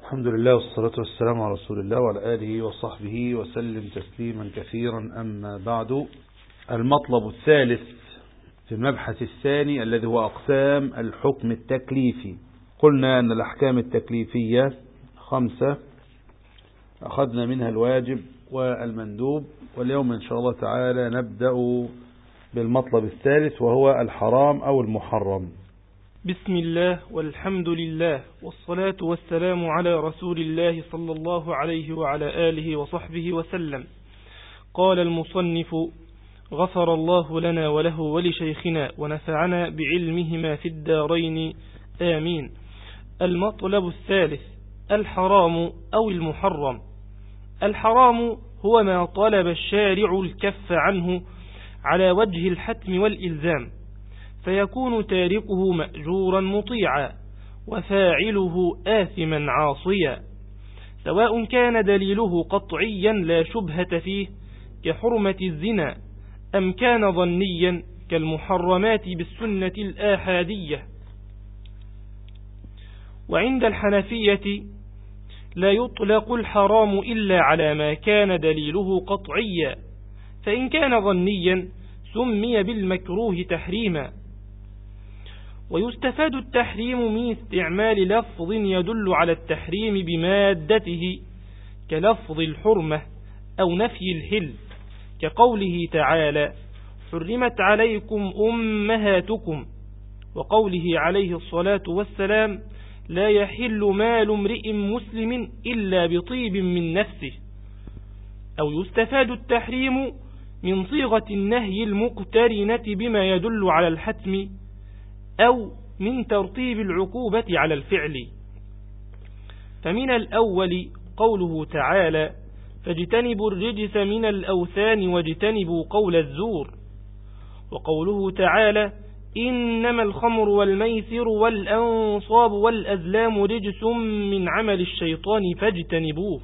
الحمد لله والصلاة والسلام على رسول الله وعلى آله وصحبه وسلم تسليما كثيرا. أما بعد، المطلب الثالث في المبحث الثاني الذي هو أقسام الحكم التكليفي. قلنا أن الأحكام التكليفية 5، أخذنا منها الواجب والمندوب، واليوم إن شاء الله تعالى نبدأ بالمطلب الثالث وهو الحرام أو المحرم. بسم الله والحمد لله والصلاة والسلام على رسول الله صلى الله عليه وعلى آله وصحبه وسلم. قال المصنف: غفر الله لنا وله ولشيخنا ونفعنا بعلمهما في الدارين آمين. المطلب الثالث: الحرام أو المحرم. الحرام هو ما طلب الشارع الكف عنه على وجه الحتم والإلزام، فيكون تاركه مأجورا مطيعا وفاعله آثما عاصيا، سواء كان دليله قطعيا لا شبهة فيه كحرمة الزنا، أم كان ظنيا كالمحرمات بالسنة الآحادية. وعند الحنفية لا يطلق الحرام إلا على ما كان دليله قطعيا، فإن كان ظنيا سمي بالمكروه تحريما. ويستفاد التحريم من استعمال لفظ يدل على التحريم بمادته كلفظ الحرمة أو نفي الحل، كقوله تعالى: حرمت عليكم أمهاتكم، وقوله عليه الصلاة والسلام: لا يحل مال امرئ مسلم إلا بطيب من نفسه. أو يستفاد التحريم من صيغة النهي المقترنة بما يدل على الحتم، أو من ترتيب العقوبة على الفعل. فمن الأول قوله تعالى: فاجتنبوا الرجس من الأوثان واجتنبوا قول الزور، وقوله تعالى: إنما الخمر والميسر والأنصاب والأزلام رجس من عمل الشيطان فاجتنبوه.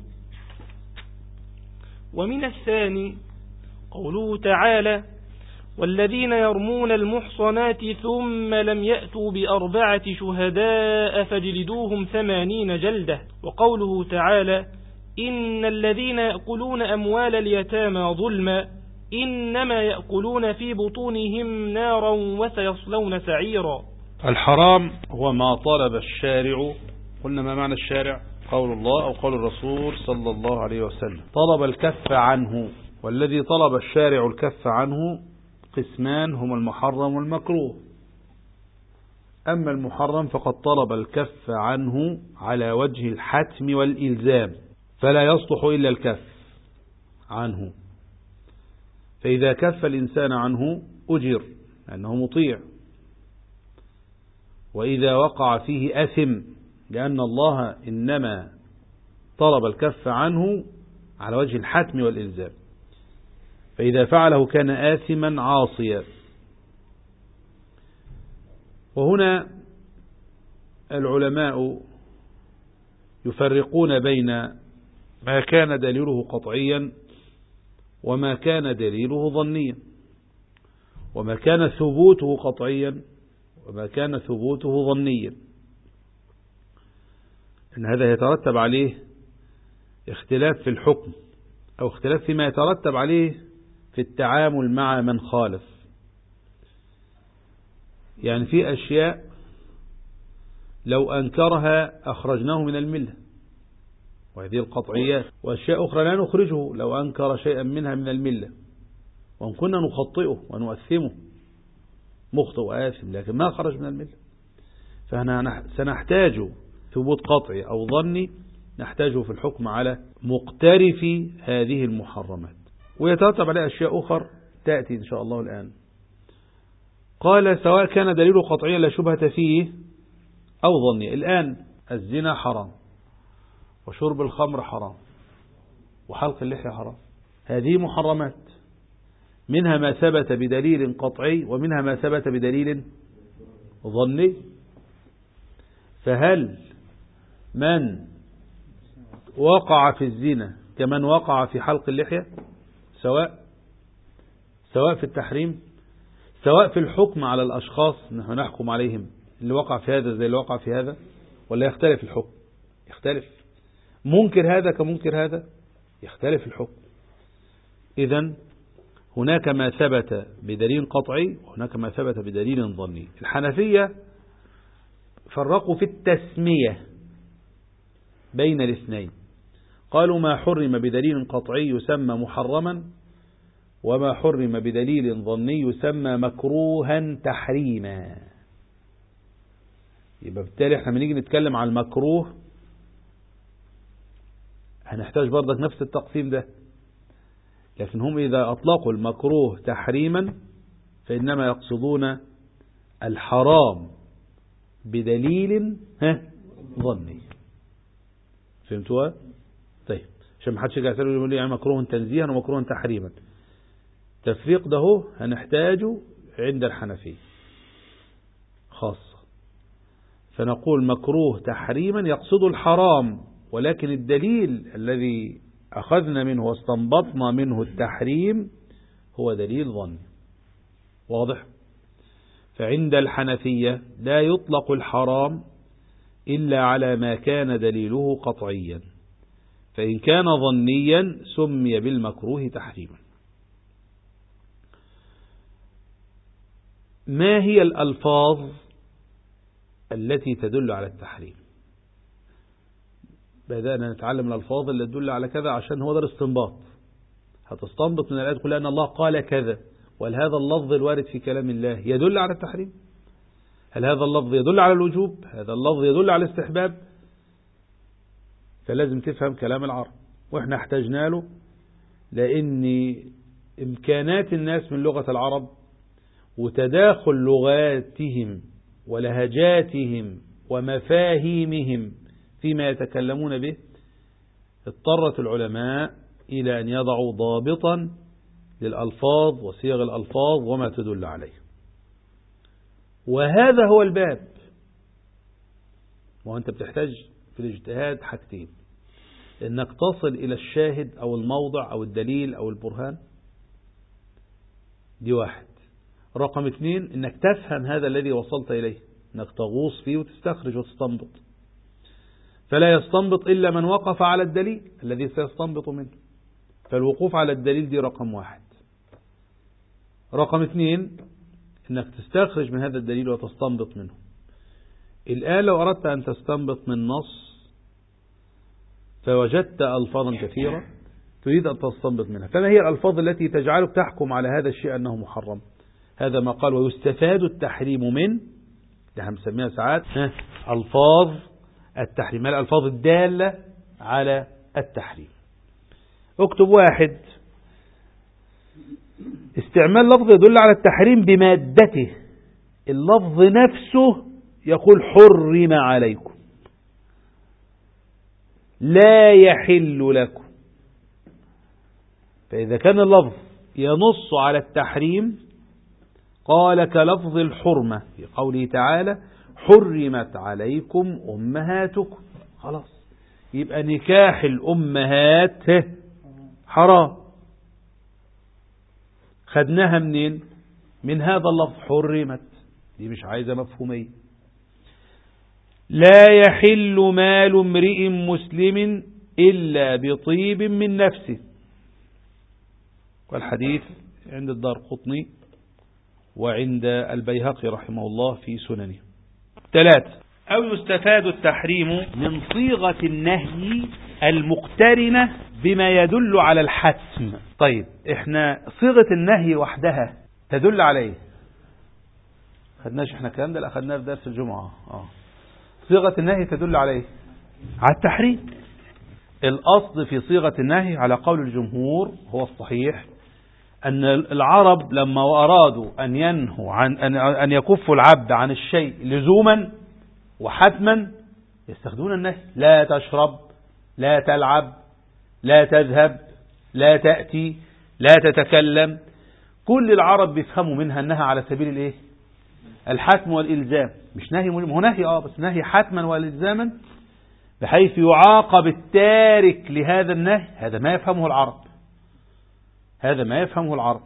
ومن الثاني قوله تعالى: والذين يرمون المحصنات ثم لم يأتوا بأربعة شهداء فاجلدوهم 80 جلدة، وقوله تعالى: إن الذين يأكلون أموال اليتامى ظلما إنما يأكلون في بطونهم نارا وسيصلون سعيرا. الحرام هو ما طلب الشارع. قلنا ما معنى الشارع؟ قول الله أو قول الرسول صلى الله عليه وسلم. طلب الكف عنه، والذي طلب الشارع الكف عنه قسمان هما المحرم والمكروه. أما المحرم فقد طلب الكف عنه على وجه الحتم والإلزام، فلا يصلح إلا الكف عنه، فإذا كف الإنسان عنه أجر لأنه مطيع، وإذا وقع فيه أثم لأن الله إنما طلب الكف عنه على وجه الحتم والإلزام، فإذا فعله كان آثما عاصيا. وهنا العلماء يفرقون بين ما كان دليله قطعيا وما كان دليله ظنيا، وما كان ثبوته قطعيا وما كان ثبوته ظنيا، إن هذا يترتب عليه اختلاف في الحكم أو اختلاف فيما يترتب عليه في التعامل مع من خالف. يعني في أشياء لو أنكرها أخرجناه من الملة وهذه القطعيات، وأشياء أخرى لا نخرجه لو أنكر شيئا منها من الملة، وإن كنا نخطئه ونؤثمه مخطئ وآثم لكن ما خرج من الملة. فهنا سنحتاج ثبوت قطعي أو ظني نحتاجه في الحكم على مقترف هذه المحرمات، ويترتب عليه أشياء أخرى تأتي إن شاء الله الآن. قال: سواء كان دليله قطعيا لا شبهة فيه أو ظني. الآن الزنا حرام، وشرب الخمر حرام، وحلق اللحية حرام، هذه محرمات، منها ما ثبت بدليل قطعي ومنها ما ثبت بدليل ظني. فهل من وقع في الزنا كمن وقع في حلق اللحية سواء في التحريم، سواء في الحكم على الأشخاص نحن نحكم عليهم، اللي وقع في هذا زي اللي وقع في هذا، ولا يختلف الحكم؟ يختلف. منكر هذا كمنكر هذا يختلف الحكم. إذن هناك ما ثبت بدليل قطعي وهناك ما ثبت بدليل ظني. الحنفية فرقوا في التسمية بين الاثنين، قالوا ما حرم بدليل قطعي يسمى محرما، وما حرم بدليل ظني يسمى مكروها تحريما. يبقى بالتالي احنا بنيجي نتكلم عن المكروه هنحتاج برضك نفس التقسيم ده، لكن هم إذا أطلقوا المكروه تحريما فإنما يقصدون الحرام بدليل ظني. فهمتوا؟ طيب عشان ما حدش يقول يقول لي يعني مكروه تنزيها ومكروه تحريما. التفريق ده هو هنحتاجه عند الحنفية خاصة. فنقول مكروه تحريما يقصد الحرام، ولكن الدليل الذي أخذنا منه واستنبطنا منه التحريم هو دليل ظني. واضح؟ فعند الحنفية لا يطلق الحرام إلا على ما كان دليله قطعيا، فإن كان ظنيا سمي بالمكروه تحريما. ما هي الألفاظ التي تدل على التحريم؟ بدأنا نتعلم الألفاظ اللي تدل على كذا عشان هو ده الاستنباط. هتستنبط من الآيات كلها أن الله قال كذا، وهل هذا اللفظ الوارد في كلام الله يدل على التحريم؟ هل هذا اللفظ يدل على الوجوب؟ هذا اللفظ يدل على الاستحباب؟ فلازم تفهم كلام العرب، وإحنا احتاجنا له لأن إمكانات الناس من لغة العرب وتداخل لغاتهم ولهجاتهم ومفاهيمهم فيما يتكلمون به اضطرت العلماء إلى أن يضعوا ضابطا للألفاظ وصيغ الألفاظ وما تدل عليه. وهذا هو الباب. وأنت بتحتاج في الاجتهاد حاجتين: إنك تصل إلى الشاهد أو الموضع أو الدليل أو البرهان، دي واحد. رقم 2 إنك تفهم هذا الذي وصلت إليه، إنك تغوص فيه وتستخرج وتستنبط. فلا يستنبط إلا من وقف على الدليل الذي سيستنبط منه. فالوقوف على الدليل دي رقم 1. رقم 2 إنك تستخرج من هذا الدليل وتستنبط منه. الآن لو أردت أن تستنبط من نص فوجدت ألفاظا كثيرة تريد أن تستنبط منها، فما هي الألفاظ التي تجعلك تحكم على هذا الشيء أنه محرم؟ هذا ما قال ويستفاد التحريم من، ده هنسميها ساعات ألفاظ التحريم، الألفاظ الدالة على التحريم. اكتب 1: استعمال لفظ يدل على التحريم بمادته. اللفظ نفسه يقول حرم عليكم، لا يحل لكم. فإذا كان اللفظ ينص على التحريم قال كلفظ الحرمة في قوله تعالى حرمت عليكم أمهاتكم، خلاص يبقى نكاح الأمهات حرام. خدناها منين؟ من هذا اللفظ حرمت، دي مش عايزة مفهومية. لا يحل مال امرئ مسلم إلا بطيب من نفسه، والحديث عند الدارقطني وعند البيهقي رحمه الله في سننه. 3: أو يستفاد التحريم من صيغة النهي المقترنة بما يدل على الحتم. طيب احنا صيغة النهي وحدها تدل عليه، خدناش احنا الكلام ده، أخذناه في درس الجمعة. صيغة النهي تدل عليه على التحريم. الأصل في صيغة النهي على قول الجمهور هو الصحيح أن العرب لما أرادوا أن ينهوا عن أن يكفوا العبد عن الشيء لزوما وحتما يستخدمون النهي. لا تشرب، لا تلعب، لا تذهب، لا تأتي، لا تتكلم. كل العرب بيفهموا منها أنها على سبيل الايه؟ الحتم والإلزام. مش نهي هو نهي بس نهي حتما والإلزاما بحيث يعاقب التارك لهذا النهي. هذا ما يفهمه العرب، هذا ما يفهمه العرب.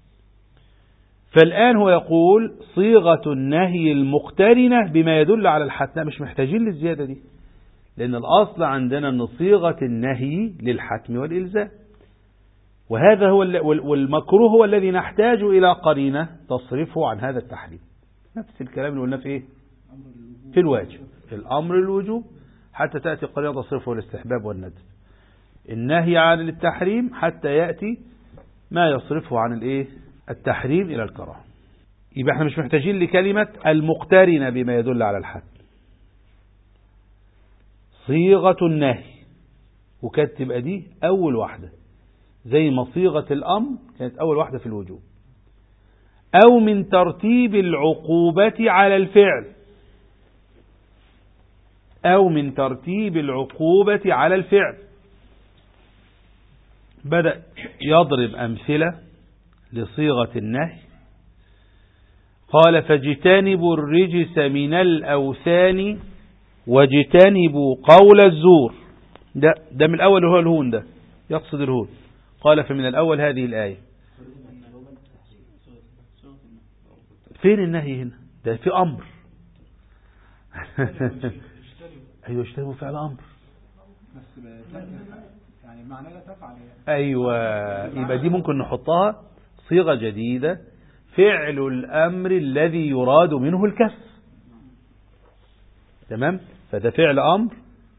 فالآن هو يقول صيغة النهي المقترنة بما يدل على الحتم، مش محتاجين للزيادة دي، لأن الأصل عندنا أن صيغة النهي للحتم والإلزام، وهذا هو والمكروه هو الذي نحتاج إلى قرينة تصرفه عن هذا التحريم. نفس الكلام اللي قلنا في إيه؟ في الواجب، في الأمر الوجوب حتى تأتي قرينة تصرفه الاستحباب والندب، النهي عن التحريم حتى يأتي ما يصرفه عن الإيه؟ التحريم إلى الكراهة. يبقى احنا مش محتاجين لكلمة المقترنة بما يدل على الحد. صيغة النهي وكانت تبقى دي أول واحدة، زي ما صيغة الأمر كانت أول واحدة في الوجوب. أو من ترتيب العقوبة على الفعل، أو من ترتيب العقوبة على الفعل. بدأ يضرب أمثلة لصيغة النهي. قال فاجتنبوا الرجس من الأوثان واجتنبوا قول الزور. ده من الأول هو الهون، ده يقصد الهون. قال فمن الأول هذه الآية. فين النهي هنا؟ ده في أمر. أيوة اجتنبوا فعل أمر، يعني معنى لا تفعل. أيوة، يبقى دي ممكن نحطها صيغة جديدة، فعل الأمر الذي يراد منه الكف. تمام، فده فعل أمر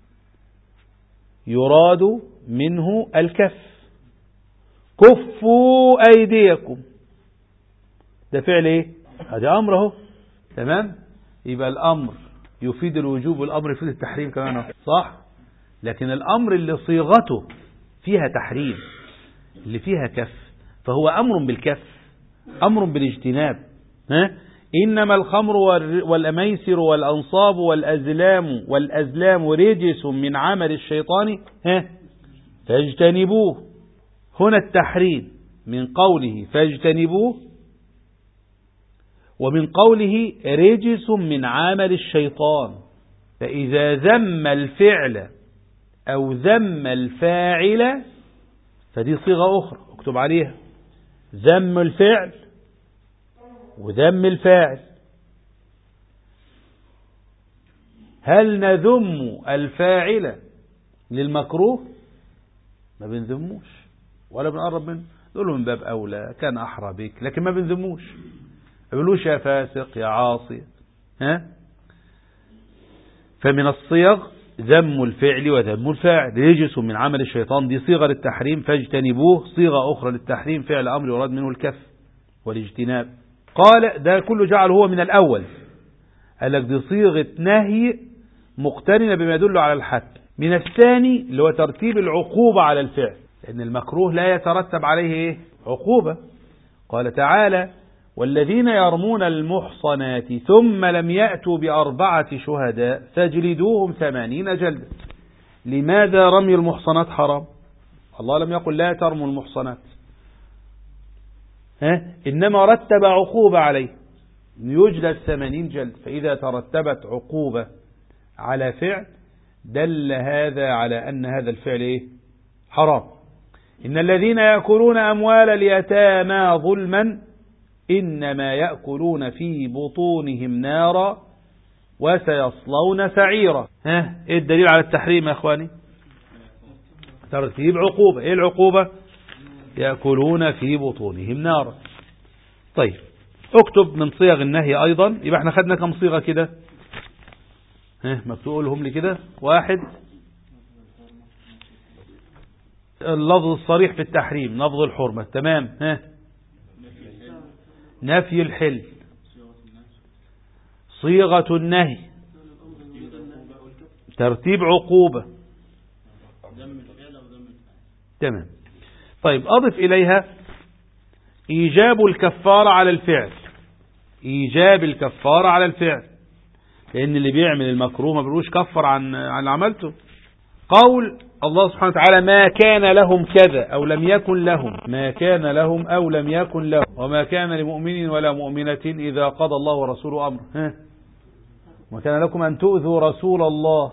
يراد منه الكف. كفوا أيديكم، ده فعل إيه؟ هذا أمر اهو. تمام، يبقى الأمر يفيد الوجوب والأمر يفيد التحريم كمان، صح؟ لكن الأمر اللي صيغته فيها تحريم، اللي فيها كف، فهو أمر بالكف، أمر بالاجتناب. إنما الخمر والميسر والأنصاب والأزلام رجس من عمل الشيطان فاجتنبوه. هنا التحريم من قوله فاجتنبوه، ومن قوله رجس من عمل الشيطان. فإذا ذم الفعل أو ذم الفاعل فدي صيغة أخرى اكتب عليها، ذم الفعل وذم الفاعل. هل نذم الفاعل للمكروه؟ ما بنذموش ولا بنقرب منه، نقول له من باب أولى كان أحرى بك، لكن ما بنذموش، ما بنقولوش يا فاسق يا عاصي. فمن الصيغ ذم الفعل وذم الفاعل. رجس من عمل الشيطان دي صيغة للتحريم فاجتنبوه، صيغة أخرى للتحريم فعل أمر يراد منه الكف والاجتناب. قال ده كله جعل هو من الأول، قال لك دي صيغة نهي مقترنة بما يدل على الحد. من الثاني اللي هو ترتيب العقوبة على الفعل، لأن المكروه لا يترتب عليه عقوبة. قال تعالى والذين يرمون المحصنات ثم لم يأتوا ب4 شهداء فاجلدوهم 80 جلدة. لماذا رمي المحصنات حرام؟ الله لم يقل لا ترموا المحصنات، إنما رتب عقوبة عليه يجلد 80 جلد. فإذا ترتبت عقوبة على فعل دل هذا على أن هذا الفعل حرام. إن الذين يأكلون أموال اليتامى ظلما إنما يأكلون في بطونهم نارا وسيصلون سعيرا. إيه الدليل على التحريم يا أخواني؟ ترتيب عقوبة. إيه العقوبة؟ يأكلون في بطونهم نارا. طيب اكتب من صيغ النهي أيضا. يبقى احنا خدنا كم صيغة كده؟ ما بتقولهم لي كده؟ 1 اللفظ الصريح في التحريم، لفظ الحرمة. تمام. نفي الحل، صيغة النهي، ترتيب عقوبة. تمام. طيب أضف إليها إيجاب الكفارة على الفعل، إيجاب الكفارة على الفعل، لأن اللي بيعمل المكروه ما بيقولوش كفر عن عملته. قول الله سبحانه وتعالى ما كان لهم كذا أو لم يكن لهم، ما كان لهم أو لم يكن لهم، وما كان لمؤمن ولا مؤمنة إذا قضى الله ورسوله أمر. وما كان لكم أن تؤذوا رسول الله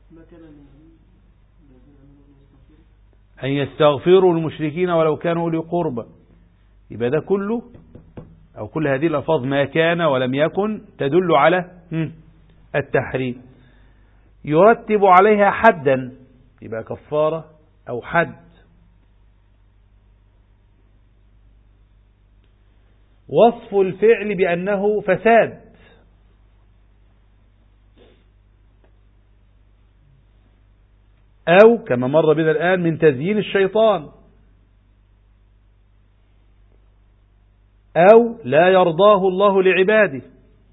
أن يستغفروا المشركين ولو كانوا أولي قربى. يبقى ده كله أو كل هذه الألفاظ ما كان ولم يكن تدل على التحريم. يرتب عليها حدا، يبقى كفارة أو حد. وصف الفعل بأنه فساد، أو كما مر بنا الآن من تزيين الشيطان، أو لا يرضاه الله لعباده،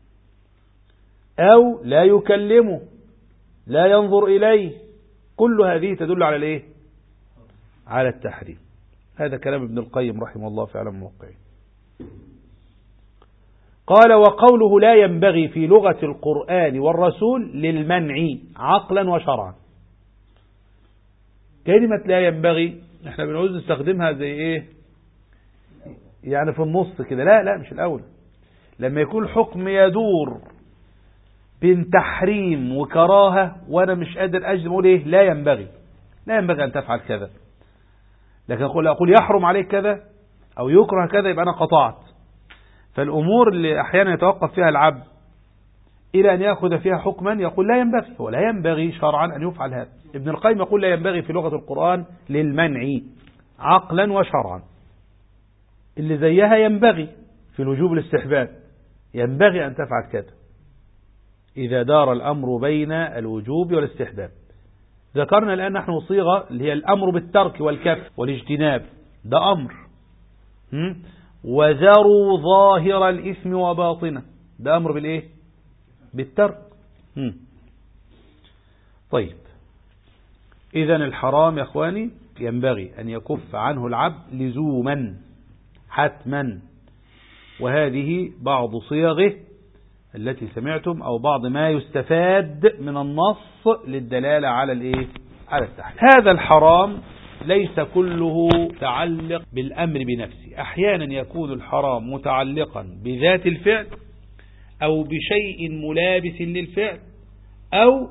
أو لا يكلمه، لا ينظر إليه. كل هذه تدل على الإيه؟ على التحريم. هذا كلام ابن القيم رحمه الله في علم الموقعين. قال: وقوله لا ينبغي في لغة القرآن والرسول للمنع عقلا وشرعا. كلمة لا ينبغي احنا بنعوز نستخدمها زي ايه؟ يعني في النص كده. لا مش الأول. لما يكون الحكم يدور بين تحريم وكراهة وانا مش قادر اجزم اقول ايه؟ لا ينبغي ان تفعل كذا. لكن اقول يحرم عليك كذا او يكره كذا، يبقى انا قطعت. فالامور اللي احيانا يتوقف فيها العبد الى ان ياخذ فيها حكما يقول لا ينبغي، ولا ينبغي شرعا ان يفعل هذا. ابن القيم يقول لا ينبغي في لغة القرآن للمنع عقلا وشرعا. اللي زيها ينبغي في الوجوب الاستحباب، ينبغي ان تفعل كذا إذا دار الأمر بين الوجوب والاستحباب. ذكرنا الآن نحن صيغة اللي هي الأمر بالترك والكف والاجتناب، ده أمر. وذروا ظاهر الإثم وباطنه، ده أمر بالإيه؟ بالترك. طيب، إذن الحرام يا أخواني ينبغي أن يكف عنه العبد لزوما حتما. وهذه بعض صيغه التي سمعتم، أو بعض ما يستفاد من النص للدلالة على الإيه؟ على التحريم. هذا الحرام ليس كله متعلق بالأمر بنفسه. أحيانا يكون الحرام متعلقا بذات الفعل، أو بشيء ملابس للفعل، أو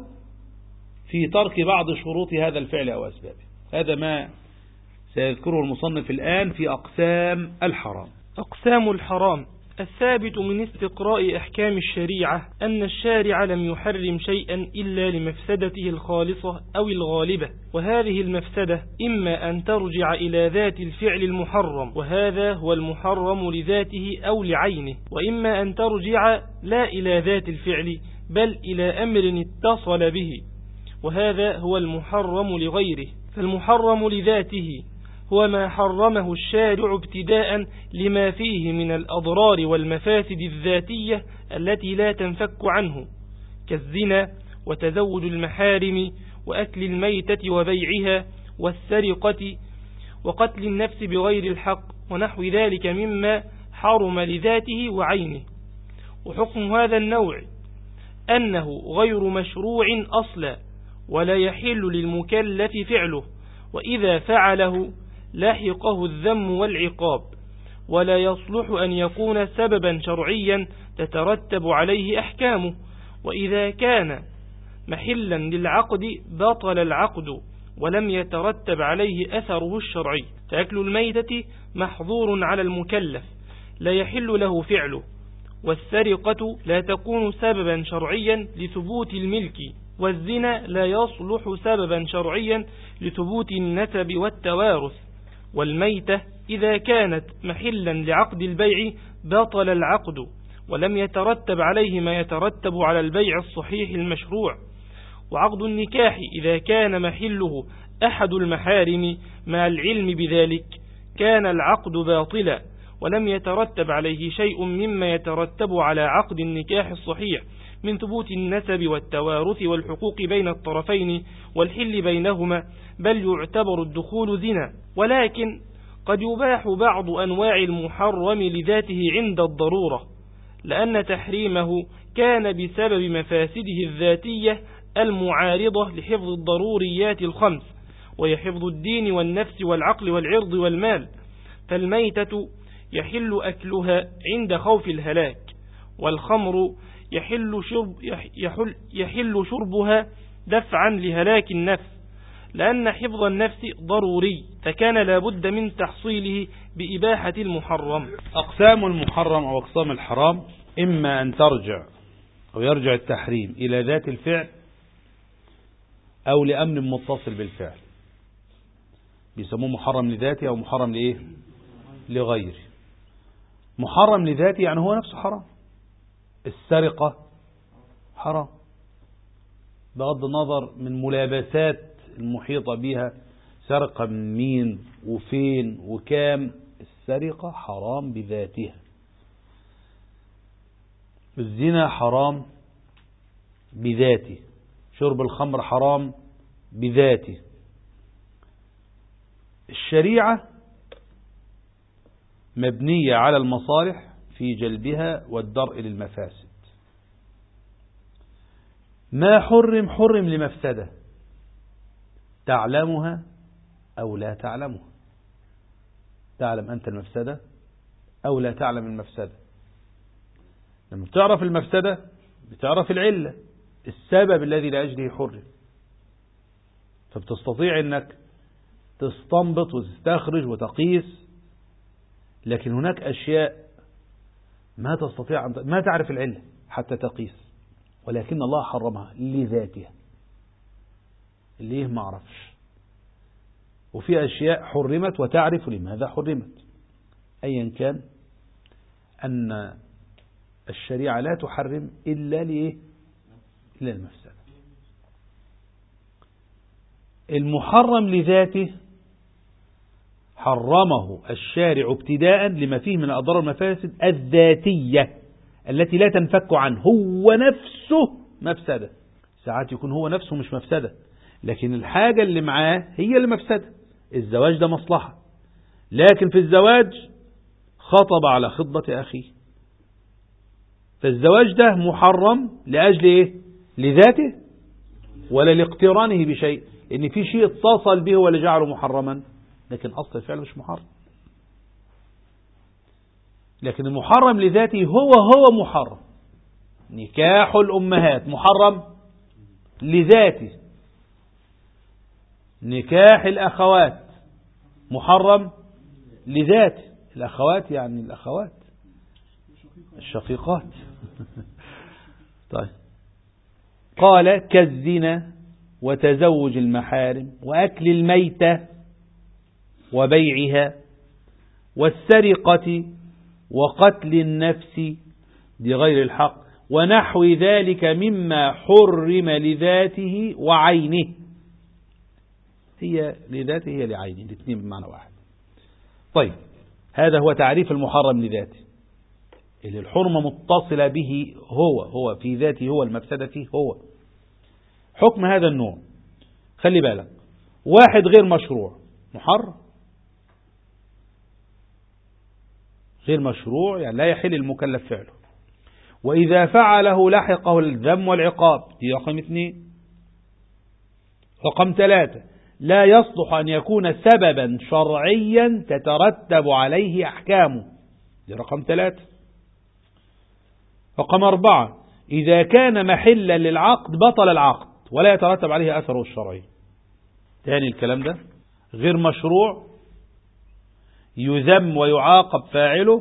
في ترك بعض شروط هذا الفعل أو أسبابه. هذا ما سيذكره المصنف الآن في أقسام الحرام. أقسام الحرام: الثابت من استقراء أحكام الشريعة أن الشارع لم يحرم شيئا إلا لمفسدته الخالصة أو الغالبة، وهذه المفسدة إما أن ترجع إلى ذات الفعل المحرم، وهذا هو المحرم لذاته أو لعينه، وإما أن ترجع لا إلى ذات الفعل بل إلى أمر اتصل به، وهذا هو المحرم لغيره. فالمحرم لذاته هو ما حرمه الشارع ابتداء لما فيه من الأضرار والمفاسد الذاتية التي لا تنفك عنه، كالزنا وتزوج المحارم وأكل الميتة وبيعها والسرقة وقتل النفس بغير الحق ونحو ذلك مما حرم لذاته وعينه. وحكم هذا النوع أنه غير مشروع أصلا، ولا يحل للمكلف فعله، وإذا فعله لاحقه الذم والعقاب، ولا يصلح أن يكون سببا شرعيا تترتب عليه أحكامه. وإذا كان محلا للعقد بطل العقد ولم يترتب عليه أثره الشرعي. فأكل الميتة محظور على المكلف لا يحل له فعله، والسرقة لا تكون سببا شرعيا لثبوت الملك، والزنا لا يصلح سببا شرعيا لثبوت النسب والتوارث، والميتة إذا كانت محلا لعقد البيع بطل العقد ولم يترتب عليه ما يترتب على البيع الصحيح المشروع. وعقد النكاح إذا كان محله أحد المحارم مع العلم بذلك كان العقد باطلا ولم يترتب عليه شيء مما يترتب على عقد النكاح الصحيح من ثبوت النسب والتوارث والحقوق بين الطرفين والحل بينهما، بل يعتبر الدخول زنا. ولكن قد يباح بعض أنواع المحرم لذاته عند الضرورة، لأن تحريمه كان بسبب مفاسده الذاتية المعارضة لحفظ الضروريات الخمس، وهي حفظ الدين والنفس والعقل والعرض والمال. فالميتة يحل أكلها عند خوف الهلاك، والخمر يحل شربها دفعا لهلاك النفس، لأن حفظ النفس ضروري، فكان لا بد من تحصيله بإباحة المحرم. أقسام المحرم أو أقسام الحرام إما أن ترجع أو يرجع التحريم إلى ذات الفعل، أو لأمر متصل بالفعل، بيسموه محرم لذاته أو محرم لإيه؟ لغيره. محرم لذاته يعني هو نفسه حرام. السرقة حرام بغض النظر من ملابسات المحيطة بها، سرقة من مين وفين وكام، السرقة حرام بذاتها. الزنا حرام بذاته، شرب الخمر حرام بذاته. الشريعة مبنية على المصالح في جلبها والدرء للمفاسد. ما حرم لمفسدة تعلمها أو لا تعلمها، تعلم أنت المفسدة أو لا تعلم المفسدة. لما بتعرف المفسدة بتعرف العلة، السبب الذي لأجله حرم، فبتستطيع أنك تستنبط وتستخرج وتقيس. لكن هناك أشياء ما تستطيع ما تعرف العلة حتى تقيس، ولكن الله حرمها لذاتها، ليه ما عرفش. وفي أشياء حرمت وتعرف لماذا حرمت. أيا كان أن الشريعة لا تحرم إلا لإيه؟ إلا المفسدة. المحرم لذاته حرمه الشارع ابتداء لما فيه من أضرار المفاسد الذاتية التي لا تنفك عنه، هو نفسه مفسدة. ساعات يكون هو نفسه مش مفسدة، لكن الحاجة اللي معاه هي اللي مفسدة. الزواج ده مصلحة، لكن في الزواج خطب على خطبة أخيه، فالزواج ده محرم لأجل إيه؟ لذاته ولا لاقترانه بشيء، إن في شيء اتصل به ولا جعله محرما، لكن أصل الفعل مش محرم. لكن المحرم لذاته هو محرم. نكاح الأمهات محرم لذاته، نكاح الأخوات محرم لذاته. الأخوات يعني الأخوات الشقيقات. طيب، قال كالزنا وتزوج المحارم وأكل الميتة وبيعها والسرقة وقتل النفس بغير الحق ونحو ذلك مما حرم لذاته وعينه. هي لذاته هي لعينه، الاثنين بمعنى واحد. طيب، هذا هو تعريف المحرم لذاته، اللي الحرمة متصلة به هو في ذاته، هو المفسدة فيه هو. حكم هذا النوع، خلي بالك، واحد غير مشروع محرم. غير مشروع يعني لا يحل المكلف فعله، وإذا فعله لحقه الذم والعقاب، دي رقم 2. رقم 3، لا يصلح أن يكون سببا شرعيا تترتب عليه أحكامه، دي رقم 3. رقم 4، إذا كان محلا للعقد بطل العقد ولا يترتب عليه أثره الشرعي. تاني الكلام ده، غير مشروع يذم ويعاقب فاعله،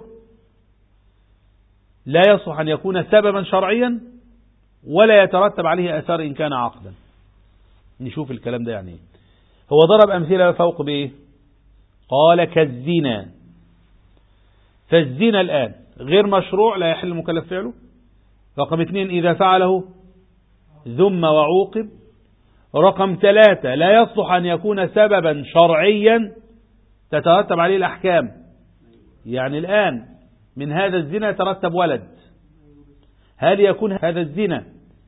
لا يصلح أن يكون سببا شرعيا ولا يترتب عليه أثار إن كان عقدا. نشوف الكلام ده يعني. هو ضرب أمثلة فوق بإيه؟ قال كالزنا. فالزنا الآن غير مشروع لا يحل المكلف فعله. رقم 2، إذا فعله ذم وعوقب. رقم 3، لا يصلح أن يكون سببا شرعيا تترتب عليه الأحكام. يعني الآن من هذا الزنا يترتب ولد، هل يكون هذا الزنا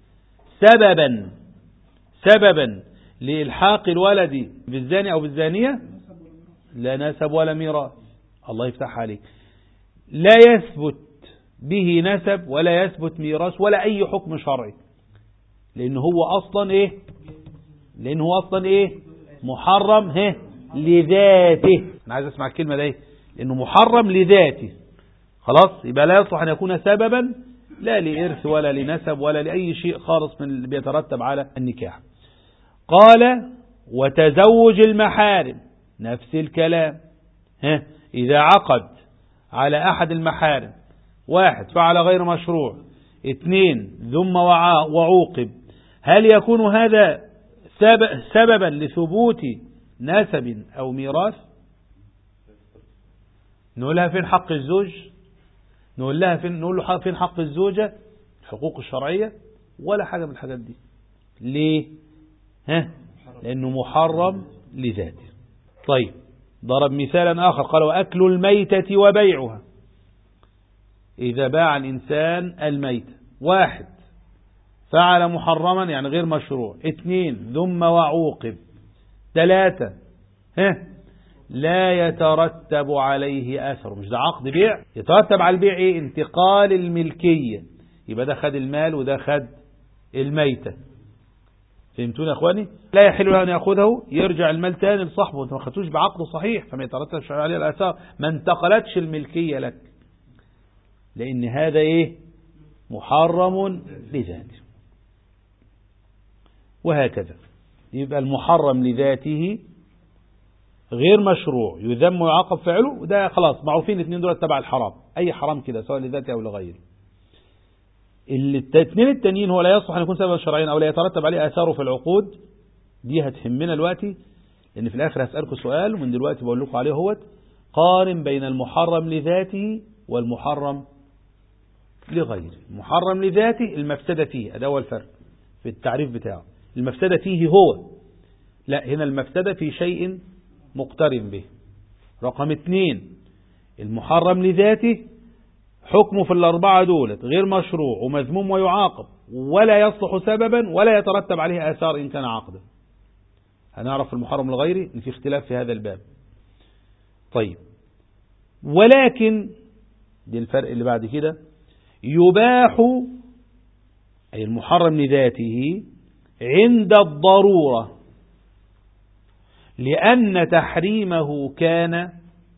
سببا لإلحاق الولد بالزاني أو بالزانية؟ لا نسب ولا ميراث. الله يفتح عليك، لا يثبت به نسب ولا يثبت ميراث ولا أي حكم شرعي، لأنه هو أصلا إيه؟ محرم لذاته. أنا عايز أسمع الكلمة دي، لأنه محرم لذاته. خلاص، يبقى لا يصلح أن يكون سببا لا لإرث ولا لنسب ولا لأي شيء خالص من اللي بيترتب على النكاح. قال وتزوج المحارم نفس الكلام. إذا عقد على أحد المحارم، 1 فعل غير مشروع، 2 ذم وعوقب، هل يكون هذا سببا لثبوت نسب أو ميراث، نقول لها فين حق الزوج، نقول له فين حق الزوجة، الحقوق الشرعية، ولا حاجة من الحاجات دي. ليه؟ لأنه محرم لذاته. طيب، ضرب مثالا آخر قال: وأكل الميتة وبيعها. إذا باع الإنسان الميتة، 1 فعل محرما يعني غير مشروع، 2 ذم وعوقب، 3 لا يترتب عليه أثر. مش ده عقد بيع؟ يترتب على البيع إيه؟ انتقال الملكية. يبقى ده خد المال وده خد الميتة. فهمتون يا أخواني؟ لا يحل له أن يأخذه، يرجع المال تاني لصاحبه. أنت ما خدتوش بعقد صحيح، فما يترتبش عليه الآثار، ما انتقلتش الملكية لك، لأن هذا إيه؟ محرم لذاته. وهكذا يبقى المحرم لذاته غير مشروع، يذم ويعاقب فعله، وده خلاص معروفين الاثنين دول تبع الحرام، أي حرام كده سواء لذاته أو لغيره. الاثنين التانيين هو لا يصلح أن يكون سببا شرعيا أو لا يترتب عليه آثاره في العقود. دي هتهمنا دلوقتي، لأن في الآخر هسألكم سؤال ومن دلوقتي بقول لكم عليه هوت: قارن بين المحرم لذاته والمحرم لغيره. المحرم لذاته المفسدة فيه، ده هو الفرق في التعريف بتاعه. المفسدة فيه هو، لا، هنا المفسدة في شيء مقترن به. رقم 2 المحرم لذاته حكمه في الأربعة دولت غير مشروع ومذموم ويعاقب، ولا يصلح سببا ولا يترتب عليه آثار إن كان عقدا. هنعرف المحرم لغيره إن في اختلاف في هذا الباب. طيب، ولكن دي الفرق اللي بعد كده: يباح أي المحرم لذاته عند الضرورة، لأن تحريمه كان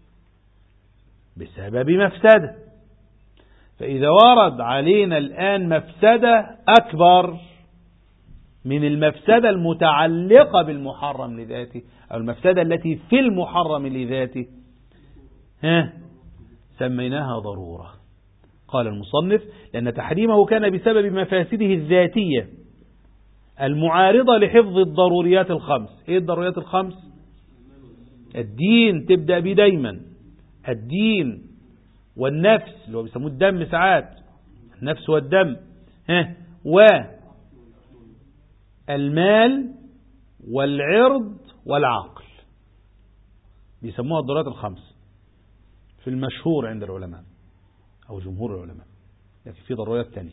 بسبب مفسدة. فإذا ورد علينا الآن مفسدة أكبر من المفسدة المتعلقة بالمحرم لذاته أو المفسدة التي في المحرم لذاته، سميناها ضرورة. قال المصنف: لأن تحريمه كان بسبب مفاسده الذاتية المعارضة لحفظ الضروريات الخمس. إيه الضروريات الخمس؟ الدين، تبدأ بيه دايما، الدين والنفس اللي هو بيسموه الدم ساعات، النفس والدم، والمال والعرض والعقل، بيسموها الضروريات الخمس في المشهور عند العلماء أو جمهور العلماء، لكن في ضروريات تانية.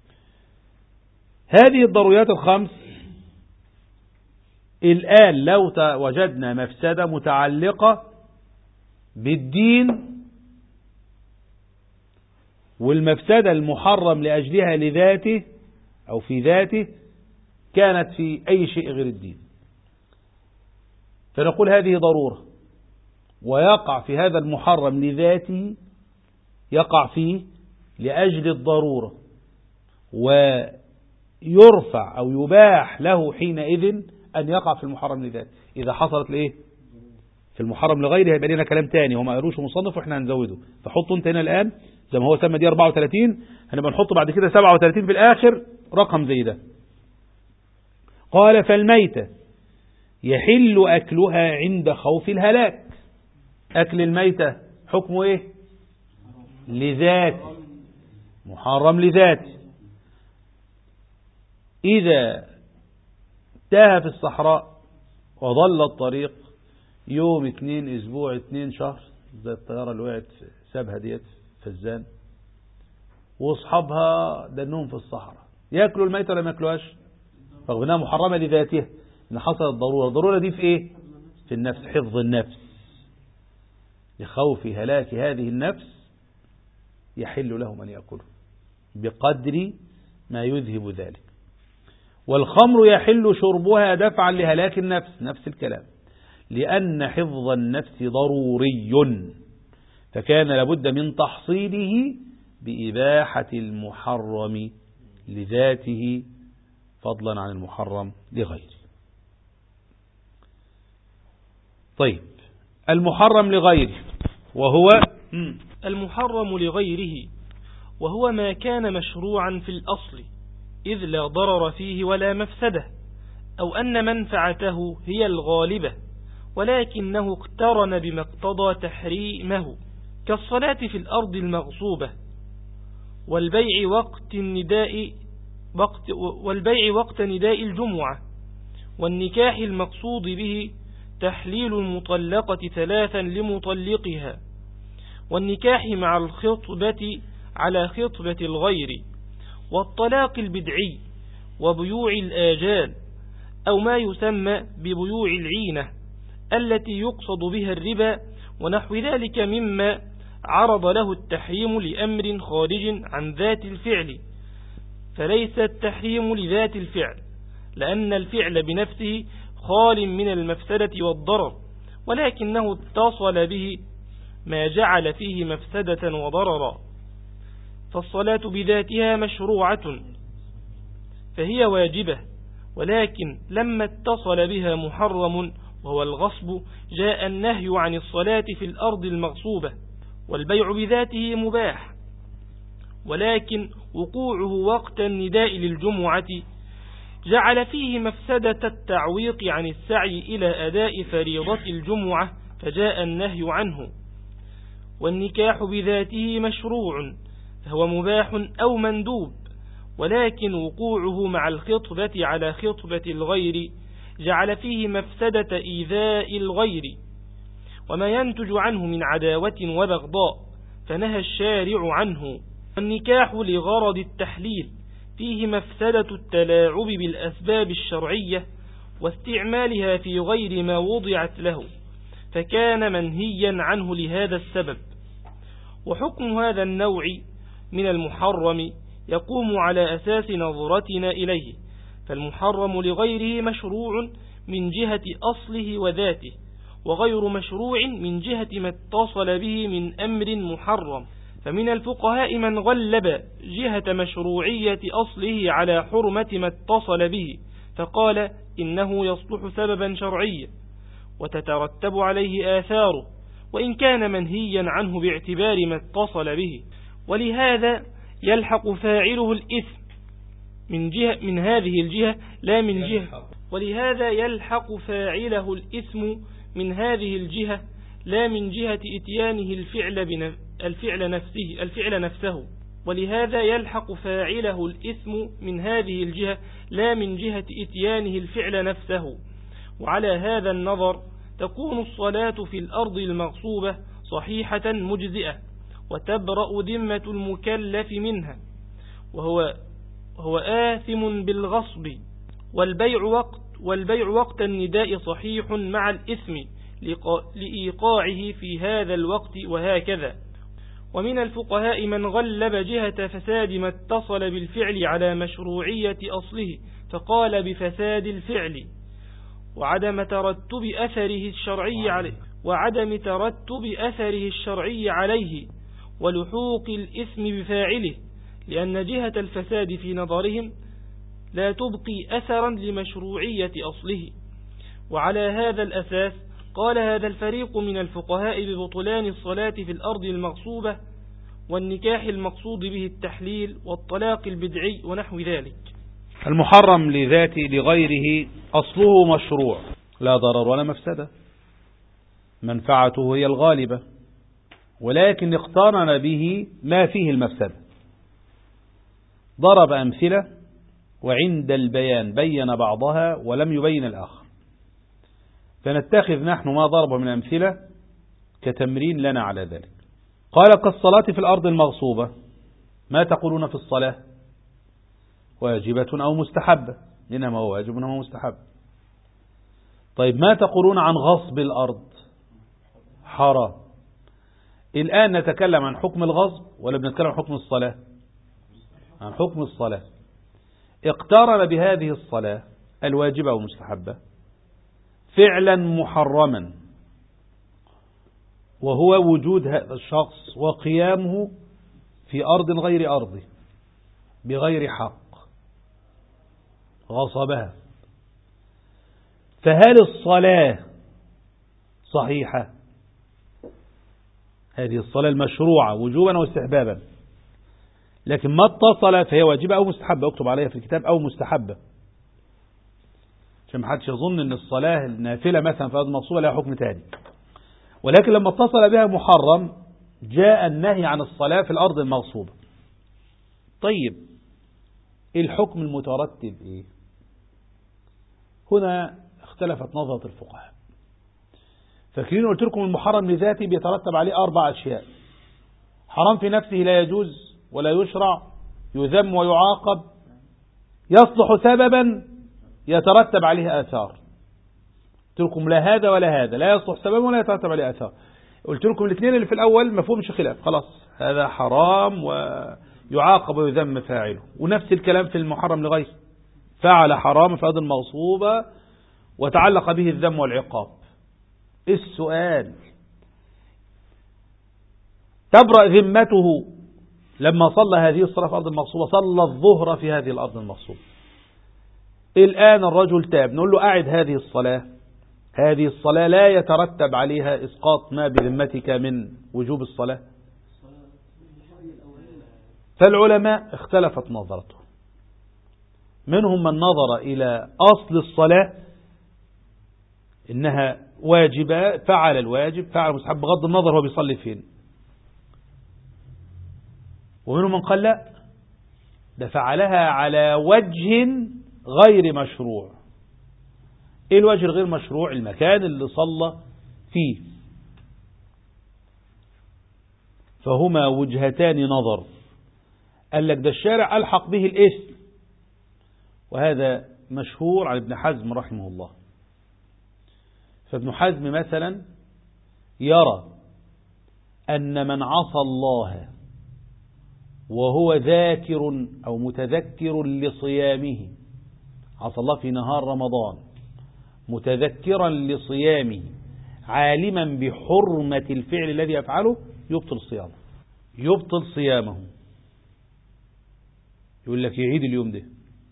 هذه الضروريات الخمس الآن لو وجدنا مفسدة متعلقة بالدين، والمفسدة المحرم لأجلها لذاته أو في ذاته كانت في أي شيء غير الدين، فنقول هذه ضرورة، ويقع في هذا المحرم لذاته، يقع فيه لأجل الضرورة، ويرفع أو يباح له حينئذ أن يقع في المحرم لذاته. إذا حصلت لإيه؟ في المحرم لغيره هيبقى لنا كلام تاني هو ما قالوش مصنف وإحنا هنزوده، فحطوا انت هنا الآن زي ما هو سمى دي 34، هنبقى نحط بعد كده 37 في الآخر رقم زي ده. قال: فالميتة يحل أكلها عند خوف الهلاك. أكل الميتة حكمه إيه؟ لذاته، محرم لذاته. إذا تاه في الصحراء وضل الطريق يوم 2 أسبوع 2 شهر، زي الطيارة اللي وقعت سابها ديت فزان، واصحابها دنهم في الصحراء، ياكلوا الميتة ولا ما ياكلوهاش؟ رغم انها محرمة لذاتها، ان حصلت ضرورة. الضرورة دي في ايه؟ في النفس، حفظ النفس، لخوف هلاك هذه النفس يحل لهم ان يأكلوا بقدر ما يذهب ذلك. والخمر يحل شربها دفعا لهلاك النفس، نفس الكلام، لأن حفظ النفس ضروري، فكان لابد من تحصيله بإباحة المحرم لذاته فضلا عن المحرم لغيره. طيب، المحرم لغيره وهو المحرم لغيره وهو ما كان مشروعا في الأصل إذ لا ضرر فيه ولا مفسدة، أو أن منفعته هي الغالبة، ولكنه اقترن بما اقتضى تحريمه، كالصلاة في الأرض المغصوبة، والبيع وقت نداء الجمعة، والنكاح المقصود به تحليل المطلقة 3 لمطلقها، والنكاح مع الخطبة على خطبة الغير، والطلاق البدعي، وبيوع الآجال، أو ما يسمى ببيوع العينة التي يقصد بها الربا، ونحو ذلك مما عرض له التحريم لأمر خارج عن ذات الفعل، فليس التحريم لذات الفعل، لأن الفعل بنفسه خال من المفسدة والضرر، ولكنه اتصل به ما جعل فيه مفسدة وضررا. فالصلاة بذاتها مشروعة فهي واجبة، ولكن لما اتصل بها محرم وهو الغصب جاء النهي عن الصلاة في الأرض المغصوبة. والبيع بذاته مباح، ولكن وقوعه وقت النداء للجمعة جعل فيه مفسدة التعويق عن السعي إلى أداء فريضة الجمعة، فجاء النهي عنه. والنكاح بذاته مشروع فهو مباح أو مندوب، ولكن وقوعه مع الخطبة على خطبة الغير جعل فيه مفسدة إيذاء الغير وما ينتج عنه من عداوة وبغضاء، فنهى الشارع عنه. والنكاح لغرض التحليل فيه مفسدة التلاعب بالأسباب الشرعية واستعمالها في غير ما وضعت له، فكان منهيا عنه لهذا السبب. وحكم هذا النوع من المحرم يقوم على أساس نظرتنا إليه، فالمحرم لغيره مشروع من جهة أصله وذاته، وغير مشروع من جهة ما اتصل به من أمر محرم. فمن الفقهاء من غلب جهة مشروعية أصله على حرمة ما اتصل به، فقال إنه يصلح سببا شرعيا وتترتب عليه آثاره، وإن كان منهيا عنه باعتبار ما اتصل به، ولهذا يلحق فاعله الإثم من هذه الجهة لا من جهة، ولهذا يلحق فاعله الإثم من هذه الجهة لا من جهة إتيانه الفعل نفسه، ولهذا يلحق فاعله الإثم من هذه الجهة لا من جهة إتيانه الفعل نفسه. وعلى هذا النظر تكون الصلاة في الأرض المغصوبة صحيحة مجزئة، وتبرأ ذمة المكلف منها، وهو آثم بالغصب. والبيع وقت النداء صحيح مع الإثم لإيقاعه في هذا الوقت، وهكذا. ومن الفقهاء من غلب جهة فساد ما اتصل بالفعل على مشروعية أصله، فقال بفساد الفعل وعدم ترتب أثره الشرعي عليه ولحوق الإثم بفاعله، لأن جهة الفساد في نظرهم لا تبقي أثرا لمشروعية أصله. وعلى هذا الأساس قال هذا الفريق من الفقهاء ببطلان الصلاة في الأرض المغصوبة، والنكاح المقصود به التحليل، والطلاق البدعي ونحو ذلك. المحرم لذاته لغيره أصله مشروع لا ضرر ولا مفسدة، منفعته هي الغالبة، ولكن اقترن به ما فيه المفسدة. ضرب أمثلة وعند البيان بين بعضها ولم يبين الآخر، فنتخذ نحن ما ضرب من أمثلة كتمرين لنا على ذلك. قال كالصلاة في الأرض المغصوبة، ما تقولون في الصلاة؟ واجبة أو مستحبة؟ إنما هو واجب وإنما هو مستحب. طيب ما تقولون عن غصب الأرض؟ حرام. الآن نتكلم عن حكم الغصب ولا بنتكلم عن حكم الصلاة؟ عن حكم الصلاة. اقترن بهذه الصلاة الواجبة أو مستحبة فعلا محرما، وهو وجود هذا الشخص وقيامه في أرض غير أرضه بغير حق غصبها، فهل الصلاة صحيحة؟ هذه الصلاة المشروعة وجوبا واستحبابا، لكن ما اتصل فهي واجبة أو مستحبة. اكتب عليها في الكتاب أو مستحبة، عشان ما حدش يظن ان الصلاة النافلة مثلا في الأرض المغصوبة لها حكم تاني. ولكن لما اتصل بها محرم جاء النهي عن الصلاة في الأرض المغصوبة. طيب الحكم المترتب ايه؟ هنا اختلفت نظرة الفقهاء. فاكرين قلت لكم المحرم لذاته بيترتب عليه 4 أشياء. حرام في نفسه لا يجوز ولا يشرع، يذم ويعاقب، يصلح سببا يترتب عليه آثار. قلت لكم لا هذا ولا هذا، لا يصلح سببا ولا يترتب عليه آثار. قلت لكم الاثنين اللي في الأول مفهومش خلاف، خلاص هذا حرام ويعاقب ويذم فاعله. ونفس الكلام في المحرم لغيره، فعل حرام في الأرض المغصوبة وتعلق به الذم والعقاب. السؤال: تبرأ ذمته لما صلى هذه الصلاة في الأرض المغصوبة، صلى الظهر في هذه الأرض المغصوبة. الآن الرجل تاب، نقول له أعد هذه الصلاة. هذه الصلاة لا يترتب عليها إسقاط ما بذمتك من وجوب الصلاة. فالعلماء اختلفت نظرته، منهم من نظر إلى أصل الصلاة إنها واجبة، فعل الواجب، فعل مستحب بغض النظر هو بيصلي فين. ومنهم من قال لا، ده فعلها على وجه غير مشروع. ايه الوجه الغير مشروع؟ المكان اللي صلى فيه. فهما وجهتان نظر. قال لك ده الشارع ألحق به الاسم، وهذا مشهور عن ابن حزم رحمه الله. فابن حزم مثلا يرى أن من عصى الله وهو ذاكر أو متذكر لصيامه، عصى الله في نهار رمضان متذكرا لصيامه عالما بحرمة الفعل الذي يفعله، يبطل صيامه. يبطل صيامه. يقول لك يعيد اليوم ده،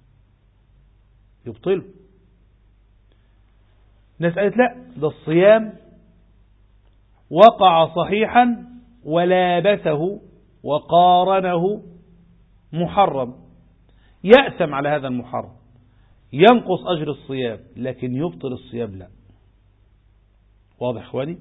يبطله. ناس قالت لا، ده الصيام وقع صحيحا ولابسه وقارنه محرم، يأثم على هذا المحرم، ينقص أجر الصيام، لكن يبطل الصيام لا. واضح اخواني؟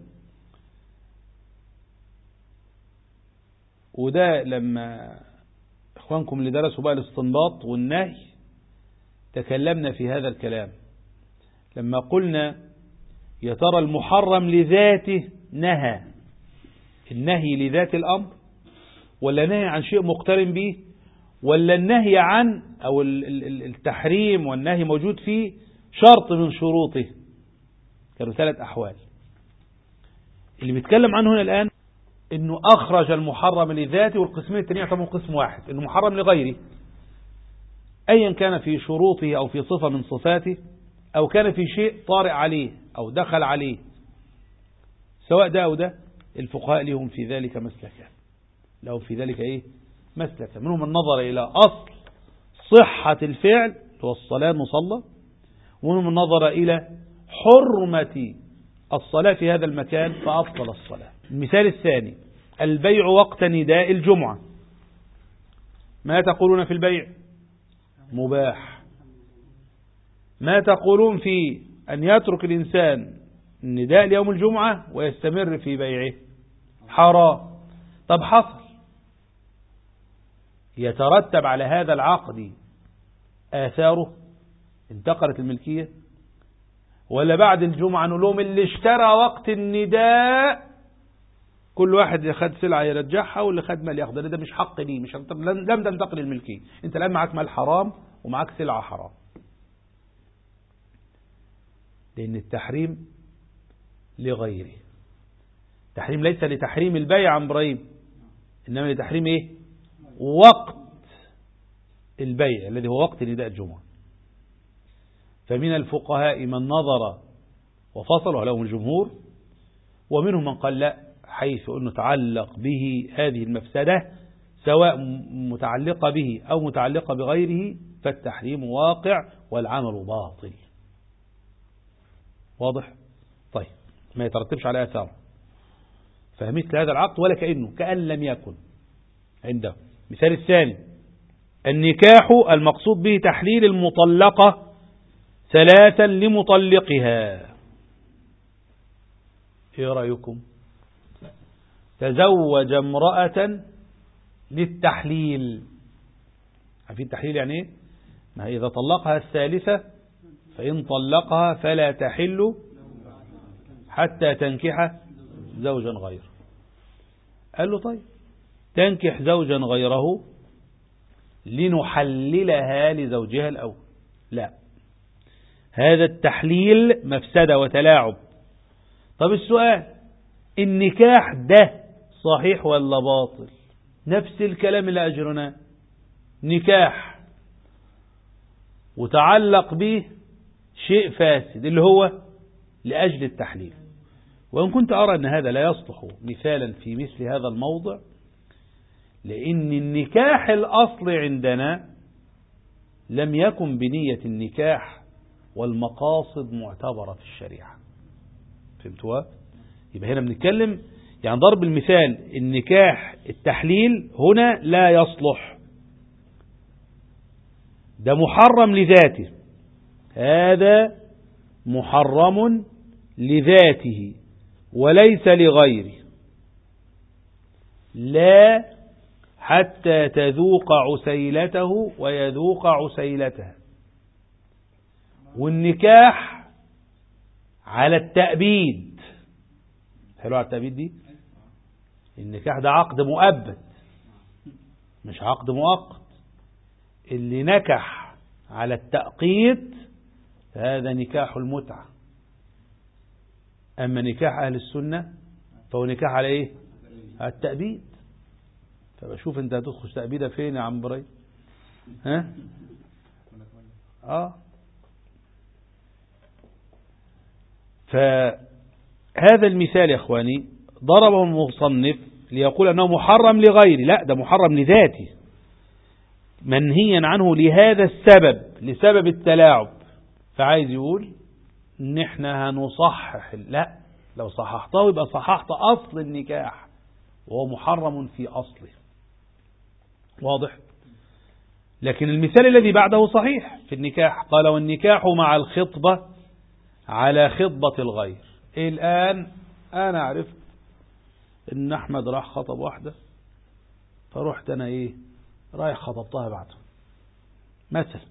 وده لما اخوانكم اللي درسوا بقى الاستنباط والنهي تكلمنا في هذا الكلام، لما قلنا يا ترى المحرم لذاته نهى، النهي لذات الأمر، ولا نهي عن شيء مقترن به، ولا النهي عن أو التحريم والنهي موجود فيه شرط من شروطه. كانوا 3 أحوال. اللي بيتكلم عنه هنا الآن إنه أخرج المحرم لذاته، والقسمين التانيين يعتبرون قسم واحد، إنه محرم لغيره أيا كان في شروطه أو في صفة من صفاته، أو كان في شيء طارئ عليه أو دخل عليه، سواء ده أو ده. الفقهاء لهم في ذلك مسلكان، لهم في ذلك إيه؟ مسلكا. منهم النظر إلى أصل صحة الفعل هو الصلاة المصلى، ومنهم النظر إلى حرمة الصلاة في هذا المكان فأفضل الصلاة. المثال الثاني: البيع وقت نداء الجمعة. ما تقولون في البيع؟ مباح. ما تقولون في أن يترك الإنسان النداء ليوم الجمعة ويستمر في بيعه؟ حرام. طب حصل يترتب على هذا العقد آثاره؟ انتقلت الملكية؟ ولا بعد الجمعة نقول لهم اللي اشترى وقت النداء كل واحد خد سلعة يرجعها، واللي خد مال ياخدها، ده مش حق لي، مش لم تنتقل الملكية، انت الآن معك مال حرام ومعك سلعة حرام. لأن التحريم لغيره. التحريم ليس لتحريم البيع عن إبراهيم، إنما لتحريم إيه؟ وقت البيع الذي هو وقت نداء الجمعة. فمن الفقهاء من نظر وفصلوا لهم الجمهور، ومنهم من قال لا، حيث أنه تعلق به هذه المفسدة سواء متعلقة به أو متعلقة بغيره فالتحريم واقع والعمل باطل. واضح؟ طيب، ما يترتبش على آثار. فمثل هذا العقد ولا كأن لم يكن عنده. مثال الثاني: النكاح المقصود به تحليل المطلقة 3 لمطلقها. ايه رأيكم؟ تزوج امرأة للتحليل. عارفين التحليل يعني ايه؟ ما إذا طلقها الثالثة فإن طلقها فلا تحل حتى تنكح زوجا غيره. قال له طيب تنكح زوجا غيره لنحللها لزوجها الأول. لا، هذا التحليل مفسدة وتلاعب. طب السؤال، النكاح ده صحيح ولا باطل؟ نفس الكلام اللي أجرناه، نكاح وتعلق به شيء فاسد اللي هو لأجل التحليل. وإن كنت أرى أن هذا لا يصلح مثالا في مثل هذا الموضع، لأن النكاح الأصل عندنا لم يكن بنية النكاح والمقاصد معتبرة في الشريعة. فهمتوا؟ يبقى هنا بنتكلم يعني ضرب المثال، النكاح التحليل هنا لا يصلح، ده محرم لذاته، هذا محرم لذاته وليس لغيره. لا حتى تذوق عسيلته ويذوق عسيلتها. والنكاح على التأبيد. حلو على التأبيد دي؟ النكاح ده عقد مؤبد مش عقد مؤقت. اللي نكح على التأقيت هذا نكاح المتعة. أما نكاح أهل السنة فهو نكاح على إيه؟ على التأبيد. فبشوف أنت هتدخل تأبيدة فين يا عم بري؟ ها؟ فهذا المثال يا أخواني ضربه المصنف ليقول أنه محرم لغيره. لا، ده محرم لذاته، منهيا عنه لهذا السبب، لسبب التلاعب. فعايز يقول ان احنا هنصحح. لا، لو صححته يبقى صححت اصل النكاح وهو محرم في اصله. واضح؟ لكن المثال الذي بعده صحيح في النكاح. قال والنكاح مع الخطبة على خطبة الغير. الآن أنا عرفت إن أحمد راح خطب واحدة، فرحت أنا رايح خطبتها بعده مثلا،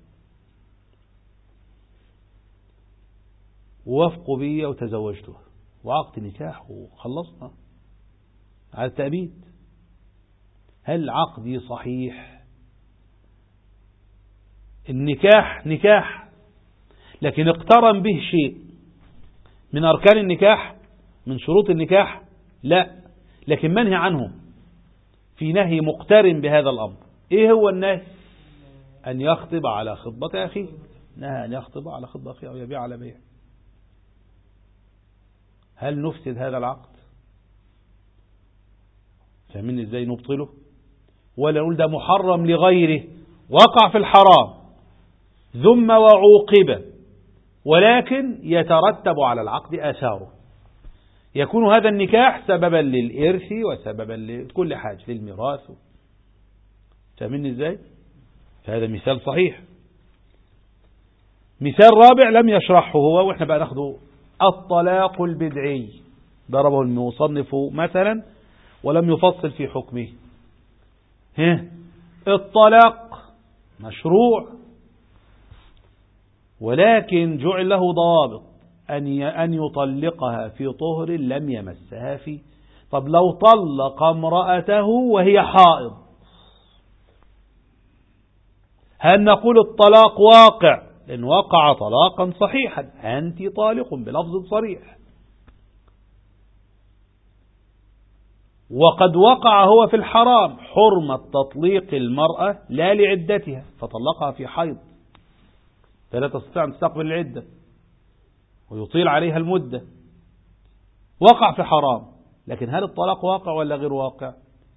ووافقوا بي وتزوجتها وعقد نكاح وخلصنا على التأبيد. هل عقدي صحيح؟ النكاح نكاح، لكن اقترن به شيء من أركان النكاح، من شروط النكاح؟ لا، لكن منهي عنه، في نهي مقترن بهذا الأمر. ايه هو النهي؟ أن يخطب على خطبة أخيه. نهى أن يخطب على خطبة أخيه أو يبيع على بيع. هل نفسد هذا العقد؟ فاهمين ازاي نبطله؟ ولا نقول ده محرم لغيره وقع في الحرام ثم وعوقب، ولكن يترتب على العقد آثاره، يكون هذا النكاح سببا للإرث وسببا لكل حاجة، للميراث. فاهمين ازاي؟ فهذا مثال صحيح. مثال رابع لم يشرحه هو، واحنا بقى ناخده، الطلاق البدعي. ضربه المصنف مثلا ولم يفصل في حكمه. الطلاق مشروع، ولكن جعل له ضوابط، أن يطلقها في طهر لم يمسها فيه. طب لو طلق امرأته وهي حائض، هل نقول الطلاق واقع؟ إن وقع طلاقا صحيحا، أنت طالق بلفظ صريح، وقد وقع هو في الحرام، حرمة تطليق المرأة لا لعدتها، فطلقها في حيض فلا تستطيع أن تستقبل العدة ويطيل عليها المدة، وقع في حرام. لكن هل الطلاق واقع ولا غير واقع؟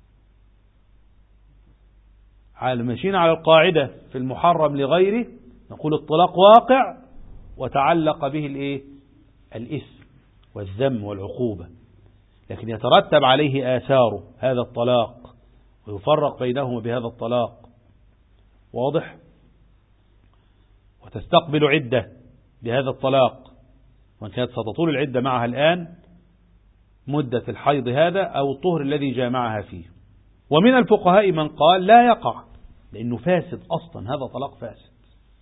ماشيين على القاعدة في المحرم لغيره، نقول الطلاق واقع وتعلق به الإثم والذم والعقوبة، لكن يترتب عليه آثاره هذا الطلاق ويفرق بينهما بهذا الطلاق. واضح؟ وتستقبل عدة بهذا الطلاق، وإن كانت ستطول العدة معها الآن مدة الحيض هذا أو الطهر الذي جامعها فيه. ومن الفقهاء من قال لا يقع لأنه فاسد أصلا، هذا طلاق فاسد.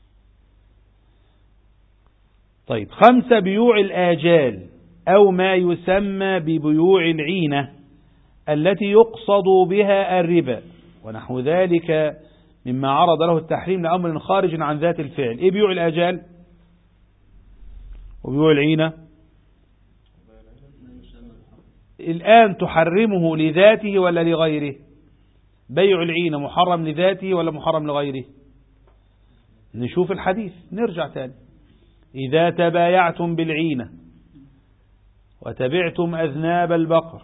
طيب 5 بيوع الآجال أو ما يسمى ببيوع العينة التي يقصد بها الربا ونحو ذلك مما عرض له التحريم لأمر خارج عن ذات الفعل. إيه بيوع الآجال وبيوع العينة؟ الآن تحرمه لذاته ولا لغيره؟ بيع العينة محرم لذاته ولا محرم لغيره؟ نشوف الحديث، نرجع تاني. إذا تبايعتم بالعينة وتبعتم أذناب البقر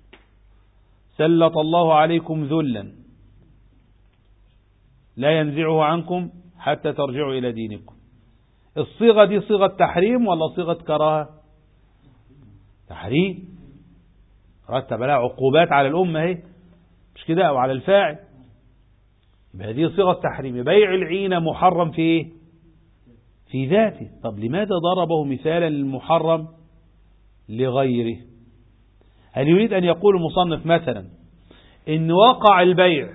سلط الله عليكم ذلا لا ينزعه عنكم حتى ترجعوا إلى دينكم. الصيغة دي صيغة تحريم ولا صيغة كراهة؟ تحريم، رتب لها عقوبات على الأمة اهي، مش كده، أو على الفاعل. يبقى هذه صيغة تحريم. بيع العينة محرم في ايه؟ في ذاته. طب لماذا ضربه مثالا للمحرم لغيره؟ هل يريد أن يقول المصنف مثلا إن وقع البيع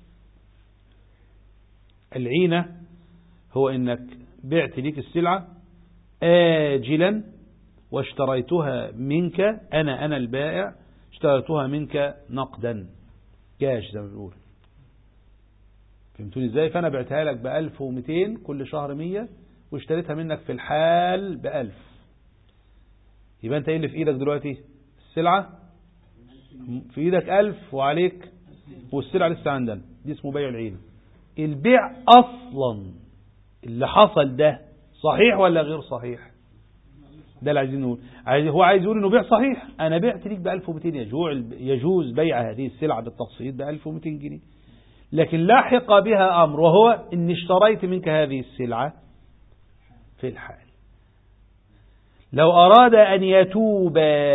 العينة هو إنك بعت ليك السلعة آجلا واشتريتها منك، أنا البائع اشتريتها منك نقدا كاش زي ما بيقول، فهمتوني ازاي؟ فأنا بعتها لك ب1200 كل شهر 100 واشتريتها منك في الحال ب1000. يبقى انت ايه اللي في ايدك دلوقتي؟ السلعة في ايدك 1000 وعليك والسلعة لسه عندنا، دي اسمه بيع العينة. البيع اصلا اللي حصل ده صحيح ولا غير صحيح؟ ده اللي عايزين نقول. هو عايز يقول انه بيع صحيح. انا بعت ليك ب1200، يجوز بيع هذه السلعة بالتقسيط ب1200 جنيه، لكن لاحق بها امر وهو اني اشتريت منك هذه السلعة في الحال. لو أراد أن يتوب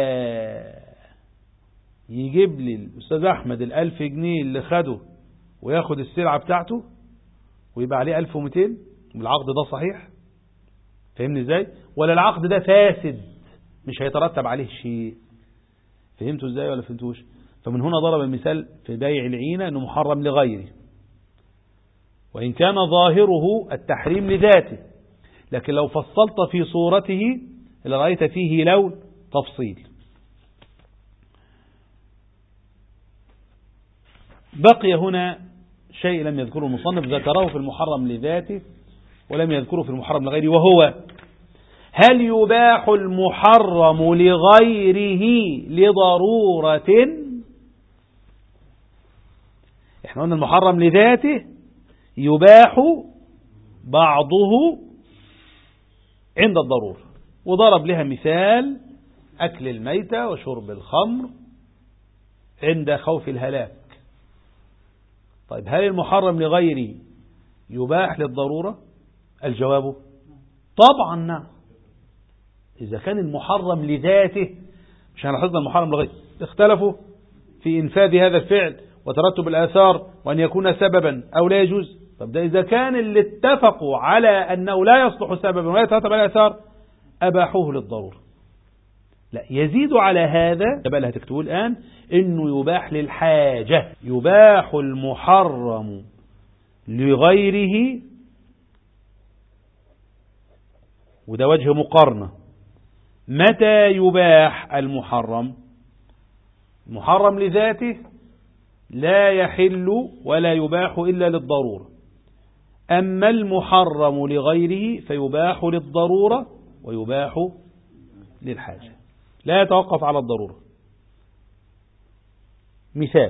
يجيب لي الأستاذ أحمد 1000 جنيه اللي خده وياخد السلعة بتاعته ويبقى عليه 1200، العقد ده صحيح؟ فهمني ازاي؟ ولا العقد ده فاسد مش هيترتب عليه شيء؟ فهمتوا ازاي ولا فهمتوش؟ فمن هنا ضرب المثال في بيع العينة أنه محرم لغيره، وإن كان ظاهره التحريم لذاته، لكن لو فصلت في صورته لرأيت فيه لون تفصيل. بقي هنا شيء لم يذكره المصنف، ذكره في المحرم لذاته ولم يذكره في المحرم لغيره، وهو هل يباح المحرم لغيره لضرورة؟ احنا قلنا المحرم لذاته يباح بعضه عند الضرورة، وضرب لها مثال أكل الميتة وشرب الخمر عند خوف الهلاك. طيب هل المحرم لغيره يباح للضرورة؟ الجواب طبعا نعم. إذا كان المحرم لذاته، مش هنلاحظنا المحرم لغيره اختلفوا في إنفاذ هذا الفعل وترتب الآثار وأن يكون سببا أو لا يجوز. طب ده إذا كان اللي اتفقوا على أنه لا يصلح سببا ولا يترتب على الآثار أباحوه للضرورة. لا، يزيد على هذا بقى اللي هتكتبوه الآن إنه يباح للحاجة. يباح المحرم لغيره، وده وجه مقارنة. متى يباح المحرم؟ محرم لذاته لا يحل ولا يباح إلا للضرورة، أما المحرم لغيره فيباح للضرورة ويباح للحاجة، لا يتوقف على الضرورة. مثال: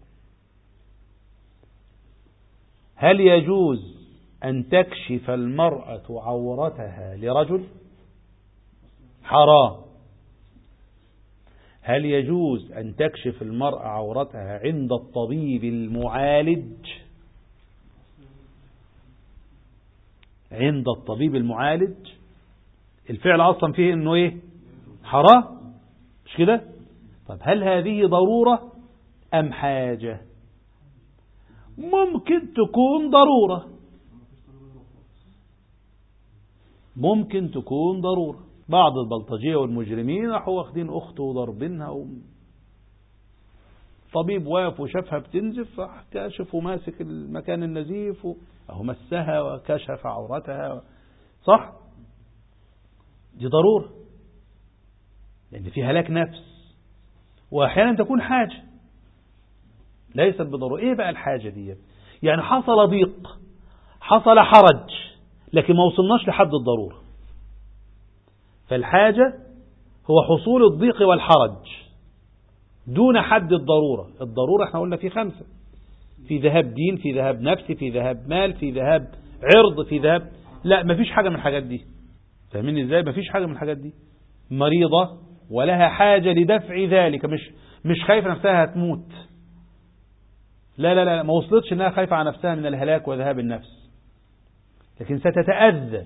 هل يجوز أن تكشف المرأة عورتها لرجل؟ حرام. هل يجوز أن تكشف المرأة عورتها عند الطبيب المعالج؟ عند الطبيب المعالج الفعل أصلا فيه إنه إيه؟ حرام، مش كده؟ طب هل هذه ضرورة أم حاجة؟ ممكن تكون ضرورة، ممكن تكون ضرورة. بعض البلطجية والمجرمين راحوا واخدين أخته وضربينها طبيب واقف وشافها بتنزف كاشف وماسك المكان النزيف أو مسها وكشف عورتها. صح؟ دي ضرورة، لأن في هلاك نفس. وأحيانا تكون حاجة ليست بضرورة. إيه بقى الحاجة دي؟ يعني حصل ضيق، حصل حرج، لكن ما وصلناش لحد الضرورة. فالحاجة هو حصول الضيق والحرج دون حد الضرورة. الضرورة احنا قلنا في 5: في ذهاب دين، في ذهاب نفس، في ذهاب مال، في ذهاب عرض، في ذهاب. لا، مفيش حاجة من الحاجات دي. فاهمين ازاي؟ مفيش حاجة من الحاجات دي. مريضة ولها حاجة لدفع ذلك، مش خايفة نفسها هتموت. لا لا لا، ما وصلتش انها خايفة على نفسها من الهلاك وذهاب النفس، لكن ستتأذى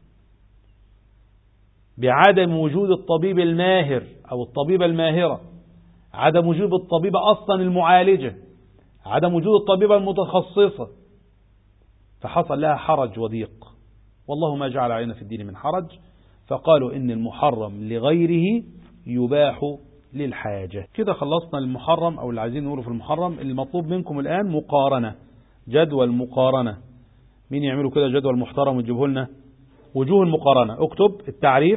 بعدم وجود الطبيب الماهر أو الطبيبة الماهرة، عدم وجود الطبيبة أصلا المعالجة، عدم وجود الطبيبة المتخصصة، فحصل لها حرج وضيق. والله ما جعل علينا في الدين من حرج. فقالوا إن المحرم لغيره يباح للحاجة. كده خلصنا المحرم أو اللي عايزين نقوله في المحرم. المطلوب منكم الآن مقارنة، جدول مقارنة. مين يعملوا كده جدول محترم ويجيبه لنا؟ وجوه المقارنة. اكتب التعريف،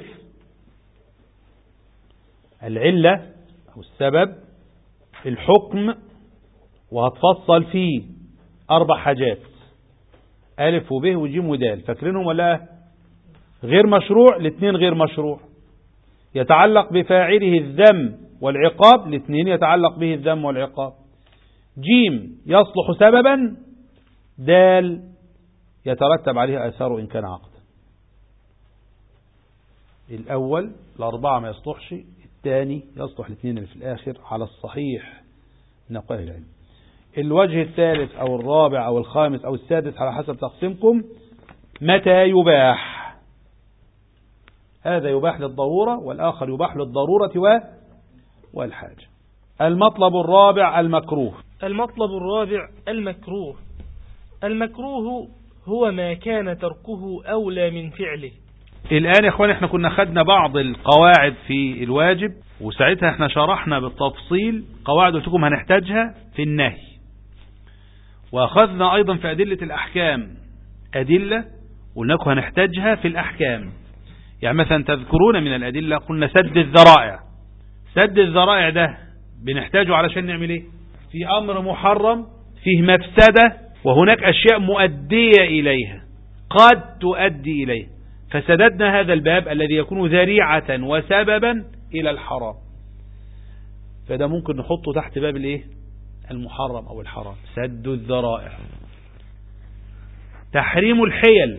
العلة أو السبب، الحكم، وهتفصل فيه 4 حاجات: ألف وب وج ودال. فاكرينهم ولا؟ غير مشروع، 2 غير مشروع. يتعلق بفاعله الذم والعقاب، 2 يتعلق به الذم والعقاب. جيم يصلح سببا، دال يترتب عليه آثاره إن كان عقدا. الأول 4 ما يصلحش، الثاني يصلح 2 اللي في الآخر على الصحيح من أقوال العلم. الوجه الثالث أو الرابع أو الخامس أو السادس على حسب تقسيمكم متى يباح. هذا يباح للضرورة والآخر يباح للضرورة والحاجة. المطلب الرابع المكروه. المطلب الرابع المكروه. المكروه هو ما كان تركه أولى من فعله. الآن يا أخوان احنا كنا خدنا بعض القواعد في الواجب، وساعتها احنا شرحنا بالتفصيل قواعد قلت لكم هنحتاجها في النهي، وأخذنا أيضا في أدلة الأحكام أدلة قلنا لكم هنحتاجها في الأحكام. يعني مثلا تذكرون من الأدلة قلنا سد الذرائع. سد الذرائع ده بنحتاجه علشان نعمل ايه؟ في أمر محرم فيه مفسدة وهناك أشياء مؤدية إليها قد تؤدي إليه، فسددنا هذا الباب الذي يكون ذريعة وسببا إلى الحرام. فده ممكن نحطه تحت باب الايه؟ المحرم أو الحرام. سد الذرائع. تحريم الحيل،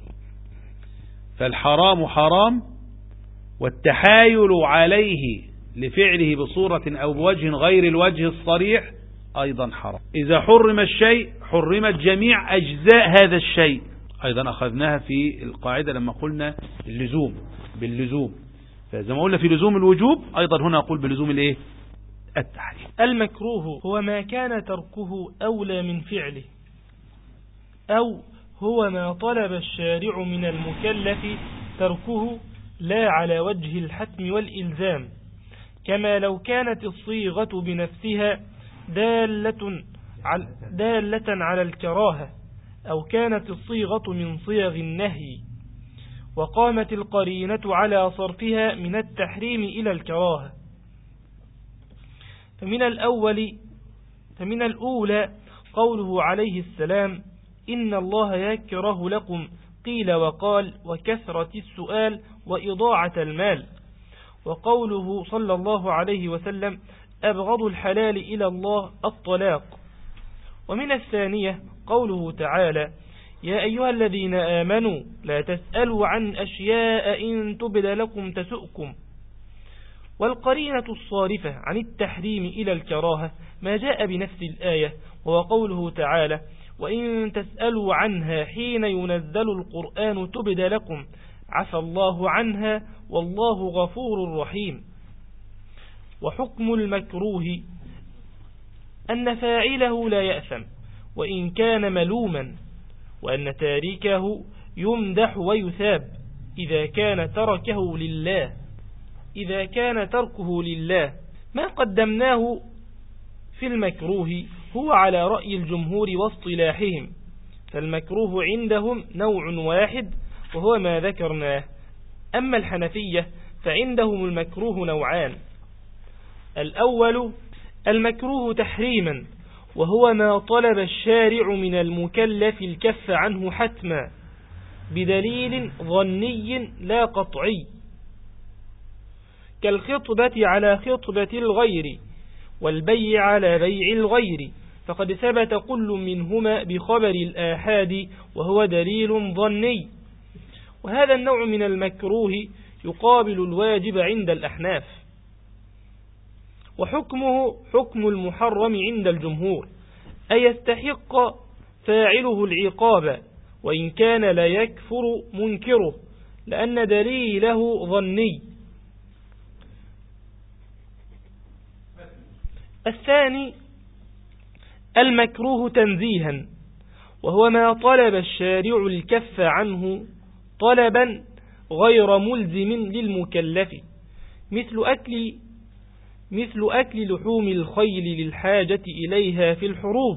فالحرام حرام والتحايل عليه لفعله بصورة أو بوجه غير الوجه الصريح أيضا حرام. إذا حرم الشيء حرمت جميع أجزاء هذا الشيء. أيضا أخذناها في القاعدة لما قلنا اللزوم باللزوم. فإذا ما قلنا في لزوم الوجوب أيضا هنا أقول بلزوم الإيه؟ التحريم. المكروه هو ما كان تركه أولى من فعله، أو هو ما طلب الشارع من المكلف تركه لا على وجه الحتم والإلزام، كما لو كانت الصيغة بنفسها دالة على الكراهة، أو كانت الصيغة من صيغ النهي وقامت القرينة على صرفها من التحريم إلى الكراهة. فمن الأولى قوله عليه السلام: إن الله يكره لكم قيل وقال وكثرة السؤال وإضاعة المال. وقوله صلى الله عليه وسلم: أبغض الحلال إلى الله الطلاق. ومن الثانية قوله تعالى: يا أيها الذين آمنوا لا تسألوا عن أشياء إن تبد لكم تسؤكم. والقرينة الصارفة عن التحريم إلى الكراهة ما جاء بنفس الآية، وهو قوله تعالى: وإن تسألوا عنها حين ينزل القرآن تبد لكم عفى الله عنها والله غفور رحيم. وحكم المكروه أن فاعله لا يأثم وإن كان ملوما، وأن تاركه يمدح ويثاب، إذا كان تركه لله. ما قدمناه في المكروه هو على رأي الجمهور واصطلاحهم، فالمكروه عندهم نوع واحد وهو ما ذكرناه. أما الحنفية فعندهم المكروه نوعان: الأول المكروه تحريما، وهو ما طلب الشارع من المكلف الكف عنه حتما بدليل ظني لا قطعي، كالخطبة على خطبة الغير والبيع على بيع الغير، فقد ثبت كل منهما بخبر الآحاد وهو دليل ظني. وهذا النوع من المكروه يقابل الواجب عند الأحناف، وحكمه حكم المحرم عند الجمهور، أي يستحق فاعله العقاب وإن كان لا يكفر منكره، لأن دليله ظني. الثاني المكروه تنزيها، وهو ما طلب الشارع الكف عنه طلبا غير ملزم للمكلف، مثل أكل لحوم الخيل للحاجة إليها في الحروب،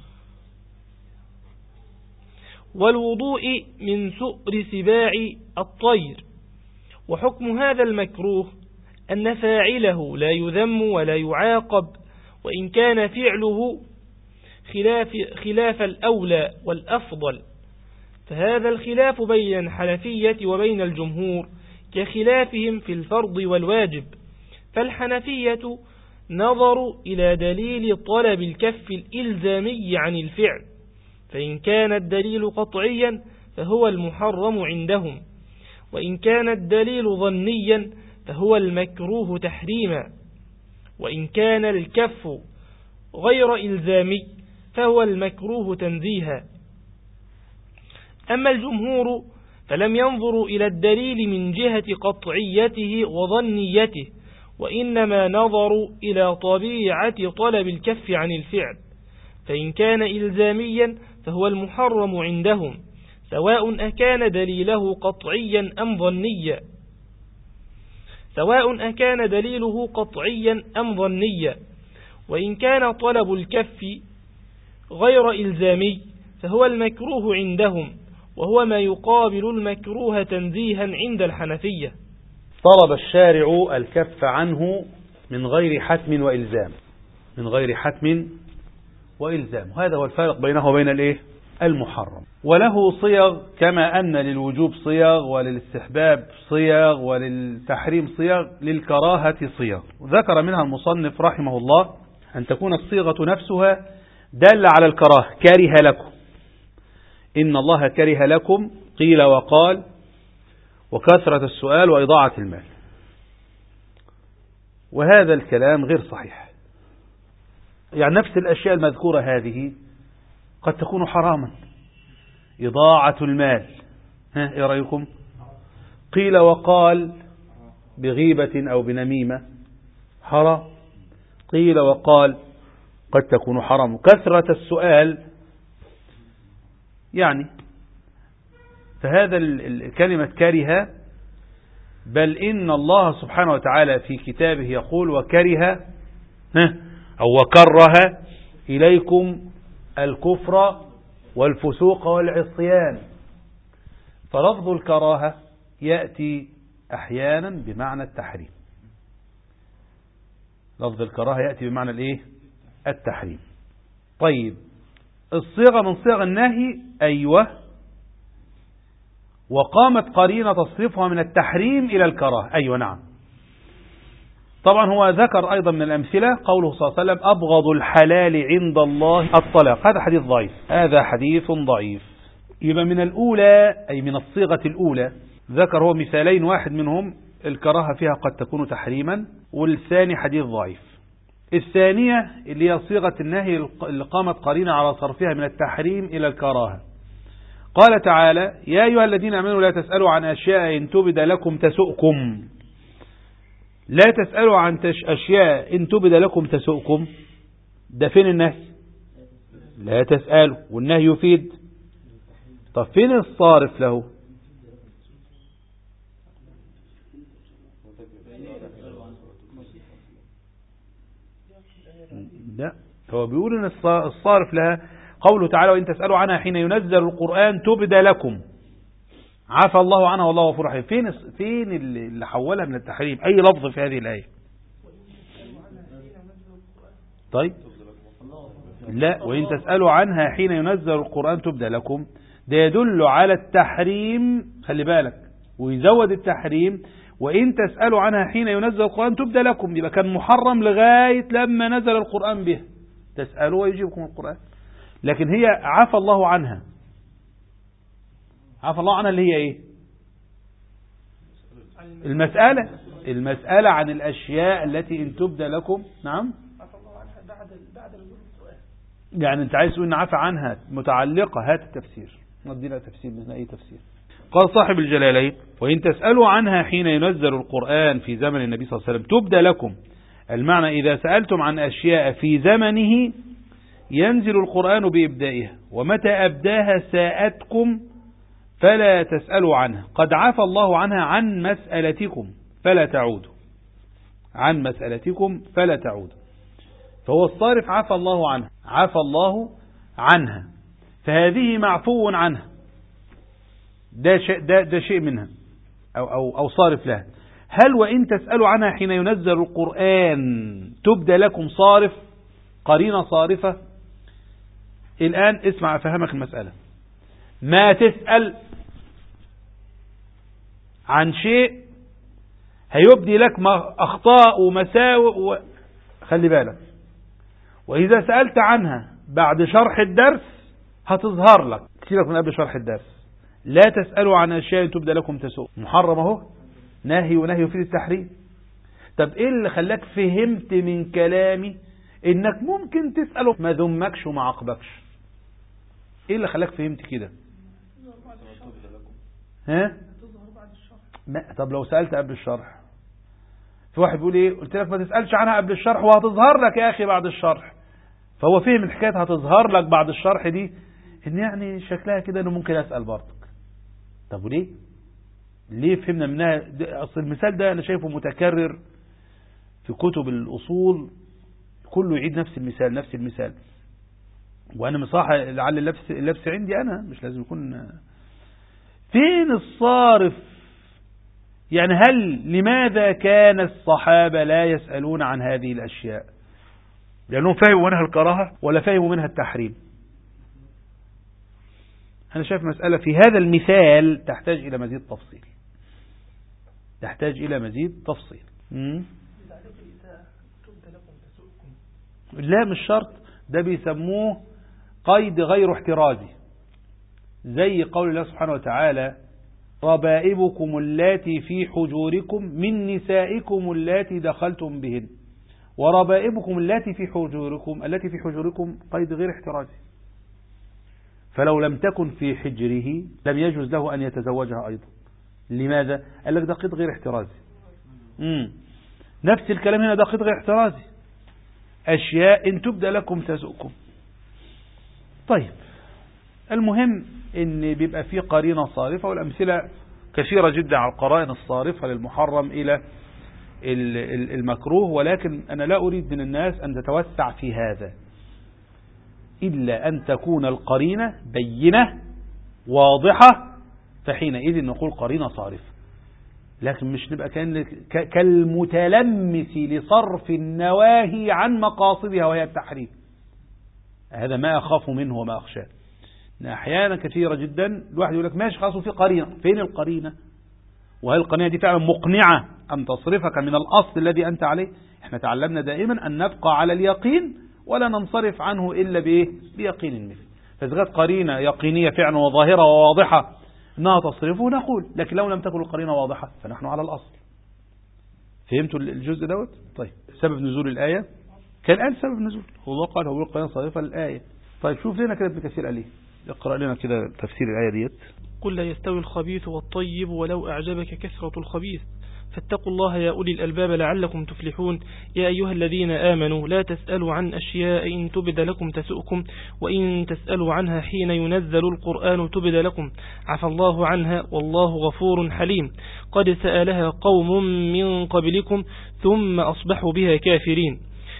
والوضوء من سؤر سباع الطير. وحكم هذا المكروه أن فاعله لا يذم ولا يعاقب، وإن كان فعله خلاف الأولى والأفضل، فهذا الخلاف بين الحنفية وبين الجمهور كخلافهم في الفرض والواجب. فالحنفية نظروا إلى دليل طلب الكف الإلزامي عن الفعل، فإن كان الدليل قطعيا فهو المحرم عندهم، وإن كان الدليل ظنيا فهو المكروه تحريما، وإن كان الكف غير إلزامي فهو المكروه تنزيها. أما الجمهور فلم ينظروا إلى الدليل من جهة قطعيته وظنيته، وإنما نظروا إلى طبيعة طلب الكف عن الفعل، فإن كان إلزاميا فهو المحرم عندهم، سواء أكان دليله قطعيا أم ظنيا، وإن كان طلب الكف غير إلزامي فهو المكروه عندهم، وهو ما يقابل المكروه تنزيها عند الحنفية. طلب الشارع الكف عنه من غير حتم وإلزام، وهذا هو الفارق بينه وبين المحرم. وله صيغ، كما أن للوجوب صيغ وللاستحباب صيغ وللتحريم صيغ، للكراهة صيغ. ذكر منها المصنف رحمه الله أن تكون الصيغة نفسها دالة على الكراهة، كره لكم، إن الله كره لكم، قيل وقال، وكثرة السؤال وإضاعة المال. وهذا الكلام غير صحيح، يعني نفس الأشياء المذكورة هذه قد تكون حراما. إضاعة المال، إيه رأيكم؟ قيل وقال بغيبة أو بنميمة حرام، قيل وقال قد تكون حرام. كثرة السؤال، يعني فهذا الكلمة كره، بل إن الله سبحانه وتعالى في كتابه يقول وكره أو وكره إليكم الكفر والفسوق والعصيان. فلفظ الكراهة يأتي أحيانا بمعنى التحريم، لفظ الكراهة يأتي بمعنى التحريم. طيب، الصيغة من صيغ النهي، أيوة، وقامت قرينة تصرفها من التحريم إلى الكراهة، أيوة نعم. طبعا هو ذكر أيضا من الأمثلة قوله صلى الله عليه وسلم أبغض الحلال عند الله الطلاق، هذا حديث ضعيف. يبقى من الأولى، أي من الصيغة الأولى، ذكر هو مثالين، واحد منهم الكراهة فيها قد تكون تحريما، والثاني حديث ضعيف. الثانية اللي هي صيغة النهي اللي قامت قرينة على صرفها من التحريم إلى الكراهة. قال تعالى يا أيها الذين آمنوا لا تسألوا عن أشياء إن تبد لكم تسؤكم. لا تسألوا عن أشياء إن تبد لكم تسؤكم، ده فين النهي؟ لا تسألوا، والنهي يفيد. طب فين الصارف له؟ لا، هو بيقول ان الصارف لها قوله تعالى وإن تسألوا عنها حين ينزل القرآن تبدى لكم عفى الله عنها والله غفور رحيم. فين اللي حولها من التحريم؟ أي لفظ في هذه الآية؟ طيب لا، وإن تسألوا عنها حين ينزل القرآن تبدى لكم، ده يدل على التحريم، خلي بالك، ويزود التحريم. وإن تسألوا عنها حين ينزل القرآن تبدى لكم، يبقى كان محرم لغاية لما نزل القرآن به، تسألوا ويجيبكم القرآن. لكن هي عفى الله عنها، عفى الله عنها اللي هي ايه؟ المسألة عن الأشياء التي إن تبدى لكم. نعم، عفى الله عنها بعد نزول القرآن. يعني أنت عايز تقول إن عفى عنها متعلقة، هات التفسير، ندينا تفسير من أي تفسير. قال صاحب الجلالين وإن تسألوا عنها حين ينزل القرآن في زمن النبي صلى الله عليه وسلم تبدى لكم، المعنى إذا سألتم عن أشياء في زمنه ينزل القرآن بإبدائها، ومتى أبداها ساءتكم فلا تسألوا عنها، قد عفى الله عنها عن مسألتكم فلا تعودوا، عن مسألتكم فلا تعودوا. فهو الصارف عفى الله عنها، عفى الله عنها، فهذه معفو عنها، ده شيء منها أو صارف لها. هل وإن تسألوا عنها حين ينزل القرآن تبدى لكم صارف، قرينة صارفة؟ الآن اسمع أفهمك المسألة. ما تسأل عن شيء هيبدي لك أخطاء ومساوئ خلي بالك، وإذا سألت عنها بعد شرح الدرس هتظهر لك، سيبك من قبل شرح الدرس. لا تسألوا عن أشياء تبدى لكم تسوء، محرم اهو، ناهي ونهي في التحريم. طب إيه اللي خلاك فهمت من كلامي إنك ممكن تسأله ما ذمكش وما عاقبكش؟ إيه اللي خلاك فهمت كده؟ ها؟ طب لو سألت قبل الشرح، في واحد بيقول ايه، قلت لك ما تسألش عنها قبل الشرح وهتظهر لك يا أخي بعد الشرح. فهو فهم الحكاية هتظهر لك بعد الشرح دي إن يعني شكلها كده إنه ممكن أسأل برضك. طب وليه؟ ليه فهمنا منها؟ أصل المثال ده أنا شايفه متكرر في كتب الأصول، كله يعيد نفس المثال وأنا مصاحة لعل اللبس عندي أنا، مش لازم يكون. فين الصارف؟ يعني لماذا كان الصحابة لا يسألون عن هذه الأشياء؟ لأنهم فهموا منها الكراهة ولا فهموا منها التحريم؟ أنا شايف مسألة في هذا المثال تحتاج إلى مزيد تفصيل. لا مش شرط، ده بيسموه قيد غير احترازي، زي قول الله سبحانه وتعالى ربائبكم اللاتي في حجوركم من نسائكم اللاتي دخلتم بهن، وربائبكم التي في حجوركم قيد غير احترازي، فلو لم تكن في حجره لم يجوز له أن يتزوجها أيضا. لماذا؟ قال لك ده قيد غير احترازي. نفس الكلام هنا، ده قيد غير احترازي، أشياء إن تبدأ لكم تسؤكم. طيب المهم إن بيبقى فيه قرينة صارفة، والأمثلة كثيرة جدا على القرائن الصارفة للمحرم إلى المكروه، ولكن أنا لا أريد من الناس أن تتوسع في هذا إلا أن تكون القرينة بينة واضحة، فحينئذ نقول قرينة صارفة. لكن مش نبقى كالمتلمس لصرف النواهي عن مقاصدها وهي التحريم. هذا ما أخاف منه وما أخشاه. أحيانا كثيرة جدا الواحد يقول لك ماشي خلاص في قرينة، فين القرينة؟ وهل القرينة دي فعلا مقنعة أن تصرفك من الأصل الذي أنت عليه؟ احنا تعلمنا دائما أن نبقى على اليقين ولا ننصرف عنه إلا بيقين مثل. فإذا كانت قرينة يقينية فعلا وظاهرة وواضحة أنها تصرفه نقول، لكن لو لم تكن القرينة واضحة فنحن على الأصل. فهمتوا الجزء دوت؟ طيب سبب نزول الآية كان الآن سبب نزول، الله قال هو القرينة صارفة للآية. طيب شوف لنا كده ابن كثير قال ايه، اقرأ لنا كده تفسير الآية ديت. قل لا يستوي الخبيث والطيب ولو أعجبك كثرة الخبيث فاتقوا الله يا أولي الألباب لعلكم تفلحون. يا أيها الذين آمنوا لا تسألوا عن أشياء إن تبد لكم تسؤكم وإن تسألوا عنها حين ينزل القرآن تبد لكم عفى الله عنها والله غفور حليم. قد سألها قوم من قبلكم ثم أصبحوا بها كافرين.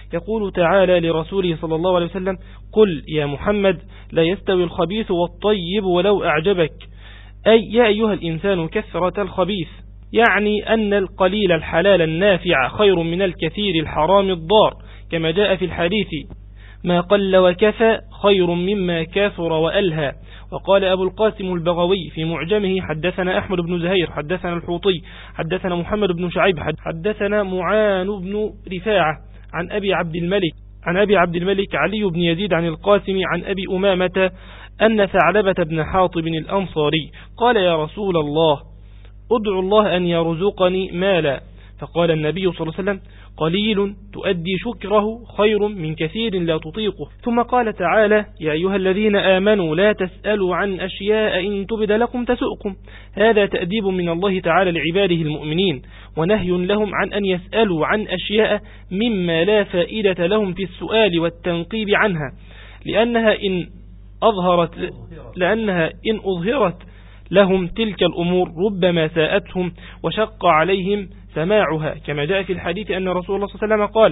يقول تعالى لرسوله صلى الله عليه وسلم: قل يا محمد لا يستوي الخبيث والطيب ولو أعجبك، أي يا أيها الإنسان كثرة الخبيث، يعني أن القليل الحلال النافع خير من الكثير الحرام الضار، كما جاء في الحديث: ما قل وكفى خير مما كاثر وألهى. وقال أبو القاسم البغوي في معجمه: حدثنا أحمد بن زهير، حدثنا الحوطي، حدثنا محمد بن شعيب، حدثنا معان بن رفاعة عن أبي عبد الملك علي بن يزيد عن القاسم عن أبي أمامة أن ثعلبة بن حاطب الأنصاري قال: يا رسول الله، أدعو الله أن يرزقني مالا. فقال النبي صلى الله عليه وسلم: قليل تؤدي شكره خير من كثير لا تطيقه. ثم قال تعالى: يا أيها الذين آمنوا لا تسألوا عن أشياء إن تبد لكم تسؤكم. هذا تأديب من الله تعالى لعباده المؤمنين، ونهي لهم عن أن يسألوا عن أشياء مما لا فائدة لهم في السؤال والتنقيب عنها، لأنها إن أظهرت لهم تلك الأمور ربما ساءتهم وشق عليهم سماعها، كما جاء في الحديث أن رسول الله صلى الله عليه وسلم قال: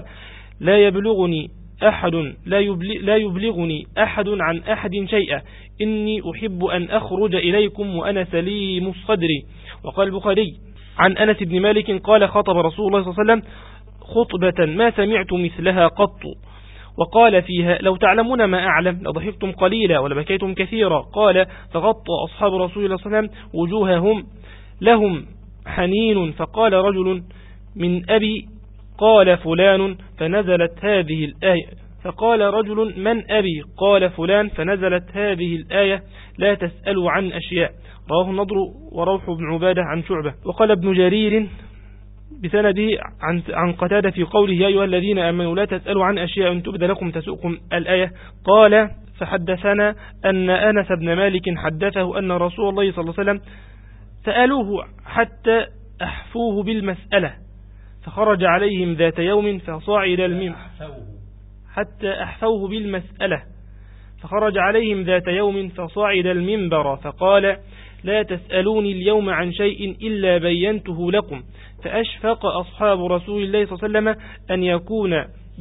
لا يبلغني أحد عن أحد شيئا، إني أحب أن أخرج إليكم وأنا سليم الصدر. وقال البخاري عن أنس بن مالك قال: خطب رسول الله صلى الله عليه وسلم خطبة ما سمعت مثلها قط، وقال فيها: لو تعلمون ما أعلم لضحكتم قليلا ولبكيتم كثيرا. قال: فغطى أصحاب رسول الله صلى الله عليه وسلم وجوههم لهم حنين، فقال رجل: من أبي؟ قال: فلان، فنزلت هذه الآية. فقال رجل: من أبي؟ قال: فلان، فنزلت هذه الآية: لا تسألوا عن أشياء. رواه النضر وروح بن عبادة عن شعبة. وقال ابن جرير بسنده عن قتادة في قوله: يا أيها الذين آمنوا لا تسألوا عن أشياء إن تبد لكم تسؤكم الآية. قال: فحدثنا أن أنس بن مالك حدثه أن رسول الله صلى الله عليه وسلم سألوه حتى أحفوه بالمسألة، فخرج عليهم ذات يوم فصعد المنبر حتى أحفوه بالمسألة فخرج عليهم ذات يوم فصعد المنبر فقال: لا تسألوني اليوم عن شيء إلا بينته لكم. فأشفق أصحاب رسول الله صلى الله عليه وسلم أن يكون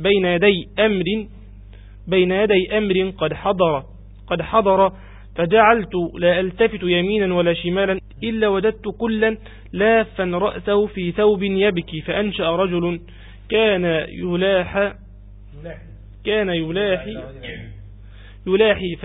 بين يدي أمر قد حضر، فجعلت لا ألتفت يمينا ولا شمالا إلا وجدت كلا لافا رأسه في ثوب يبكي، فأنشأ رجل كان يلاحي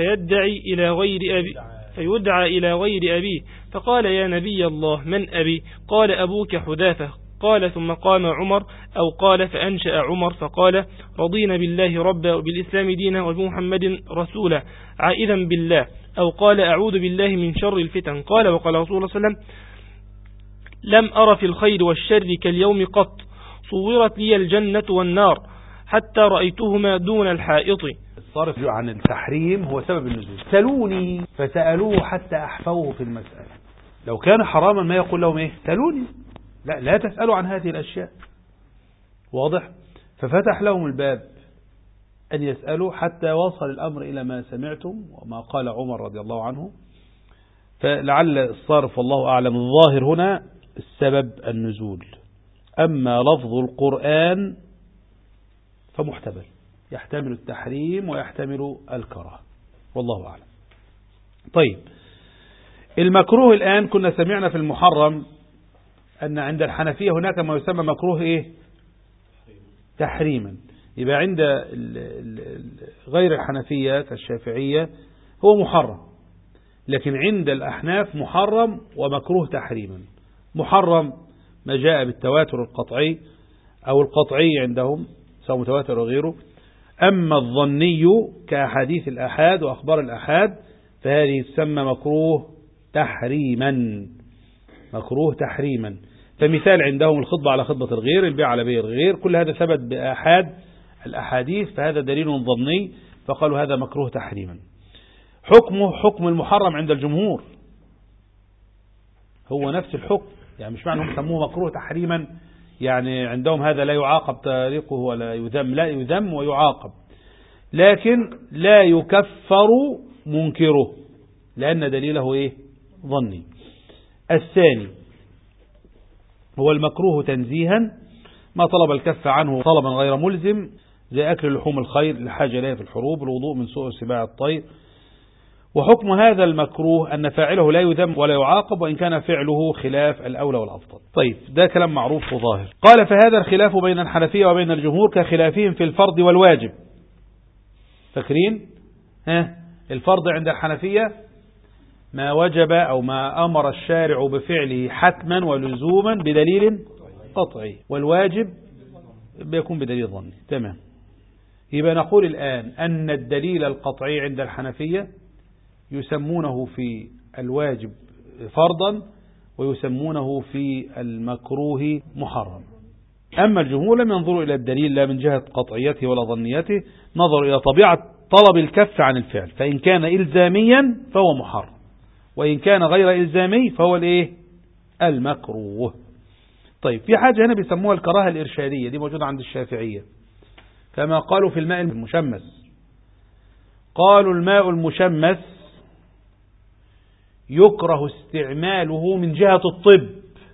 فيدعى إلى غير أبيه، فقال: يا نبي الله، من أبي؟ قال: أبوك حذافة. قال: ثم قام عمر، أو قال: فأنشأ عمر فقال: رضينا بالله ربا وبالإسلام دينا وبمحمد رسولا، عائذا بالله، أو قال: أعوذ بالله من شر الفتن. قال: وقال رسول الله صلى الله عليه وسلم: لم أر في الخير والشر كاليوم قط، صورت لي الجنة والنار حتى رأيتهما دون الحائط. الصارف عن التحريم هو سبب النزول. سألوني فسألوه حتى أحفوه في المسألة. لو كان حراما ما يقول لهم إيه؟ سألوني، لا تسألوا عن هذه الأشياء. واضح؟ ففتح لهم الباب أن يسألوا حتى وصل الأمر إلى ما سمعتم وما قال عمر رضي الله عنه. فلعل الصارف والله أعلم الظاهر هنا السبب النزول، أما لفظ القرآن فمحتمل، يحتمل التحريم ويحتمل الكراهة، والله أعلم. طيب، المكروه الآن كنا سمعنا في المحرم أن عند الحنفية هناك ما يسمى مكروه إيه؟ تحريما. يبقى عند غير الحنفية كالشافعية هو محرم، لكن عند الأحناف محرم ومكروه تحريما. محرم ما جاء بالتواتر القطعي أو القطعي عندهم سواء متواتر وغيره. أما الظني كأحاديث الأحاد وأخبار الأحاد فهذه تسمى مكروه تحريما. مكروه تحريما. فمثال عندهم الخطبة على خطبة الغير، البيع على بيع الغير، كل هذا ثبت بأحاد الأحاديث، فهذا دليل ظني، فقالوا هذا مكروه تحريما. حكمه حكم المحرم عند الجمهور، هو نفس الحكم. يعني مش معنى هم سموه مكروه تحريما يعني عندهم هذا لا يعاقب تاريخه ولا يذم، لا يذم ويعاقب، لكن لا يكفر منكره لأن دليله إيه؟ ظني. الثاني هو المكروه تنزيها، ما طلب الكف عنه طلبا غير ملزم، زي أكل لحوم الخير لحاجة إليها في الحروب، الوضوء من سوء سباع الطير. وحكم هذا المكروه أن فاعله لا يذم ولا يعاقب وإن كان فعله خلاف الأولى والأفضل. طيب ده كلام معروف وظاهر. قال فهذا الخلاف بين الحنفية وبين الجمهور كخلافهم في الفرض والواجب. فاكرين الفرض عند الحنفية ما وجب أو ما أمر الشارع بفعله حتما ولزوما بدليل قطعي، والواجب بيكون بدليل ظني. تمام. يبقى نقول الآن أن الدليل القطعي عند الحنفية يسمونه في الواجب فرضا ويسمونه في المكروه محرم. أما الجمهور لم ينظروا إلى الدليل لا من جهة قطعيته ولا ظنيته، نظروا إلى طبيعة طلب الكف عن الفعل، فإن كان إلزاميا فهو محرم، وإن كان غير إلزامي فهو المكروه. طيب في حاجة هنا بيسموها الكراهة الإرشادية، دي موجودة عند الشافعية، كما قالوا في الماء المشمس. قالوا الماء المشمس يكره استعماله من جهة الطب،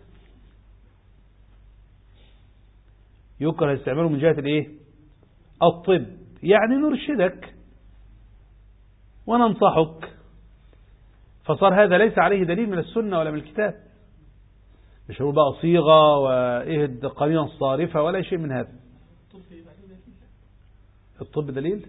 يكره استعماله من جهة الطب، يعني نرشدك وننصحك، فصار هذا ليس عليه دليل من السنة ولا من الكتاب، مش هو بقى صيغة وإهد قرينة صارفة ولا شيء من هذا. الطب دليل؟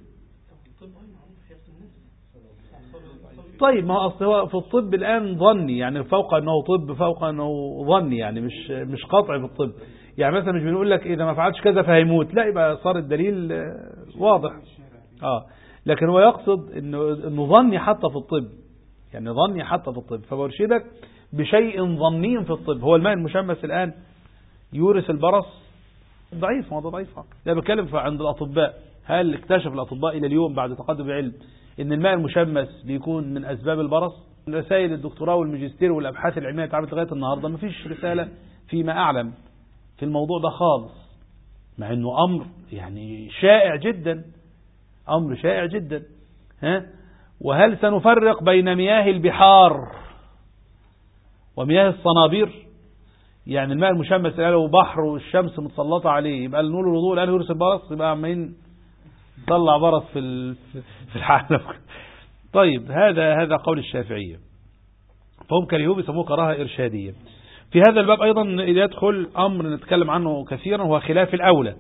طيب ما هو أصل هو في الطب الآن ظني، يعني فوق أنه طب فوق أنه ظني، يعني مش قطع في الطب. يعني مثلا مش بنقول لك إذا ما فعلتش كذا فهيموت، لا، يبقى صار الدليل واضح. لكن هو يقصد إنه ظني حتى في الطب، يعني ظني حتى في الطب، فبرشدك بشيء ظني في الطب. هو الماء المشمس الآن يورث البرص؟ ضعيف، موضوع ضعيف. ده بتكلم عند الأطباء، هل اكتشف الأطباء إلى اليوم بعد تقدم العلم إن الماء المشمس بيكون من أسباب البرص؟ رسائل الدكتوراه والماجستير والأبحاث العلمية اتعملت لغاية النهاردة ما فيش رسالة فيما أعلم في الموضوع ده خالص، مع إنه أمر يعني شائع جدا، أمر شائع جدا. وهل سنفرق بين مياه البحار ومياه الصنابير؟ يعني الماء المشمس الآن لو بحر والشمس متسلطة عليه يبقى نقول الوضوء الآن يورث البرص؟ يبقى عمالين طلع برص في الحالة. طيب هذا قول الشافعية، فهم كرهوه بيسموه كراهة إرشادية. في هذا الباب أيضا يدخل أمر نتكلم عنه كثيرا، هو خلاف الأولى.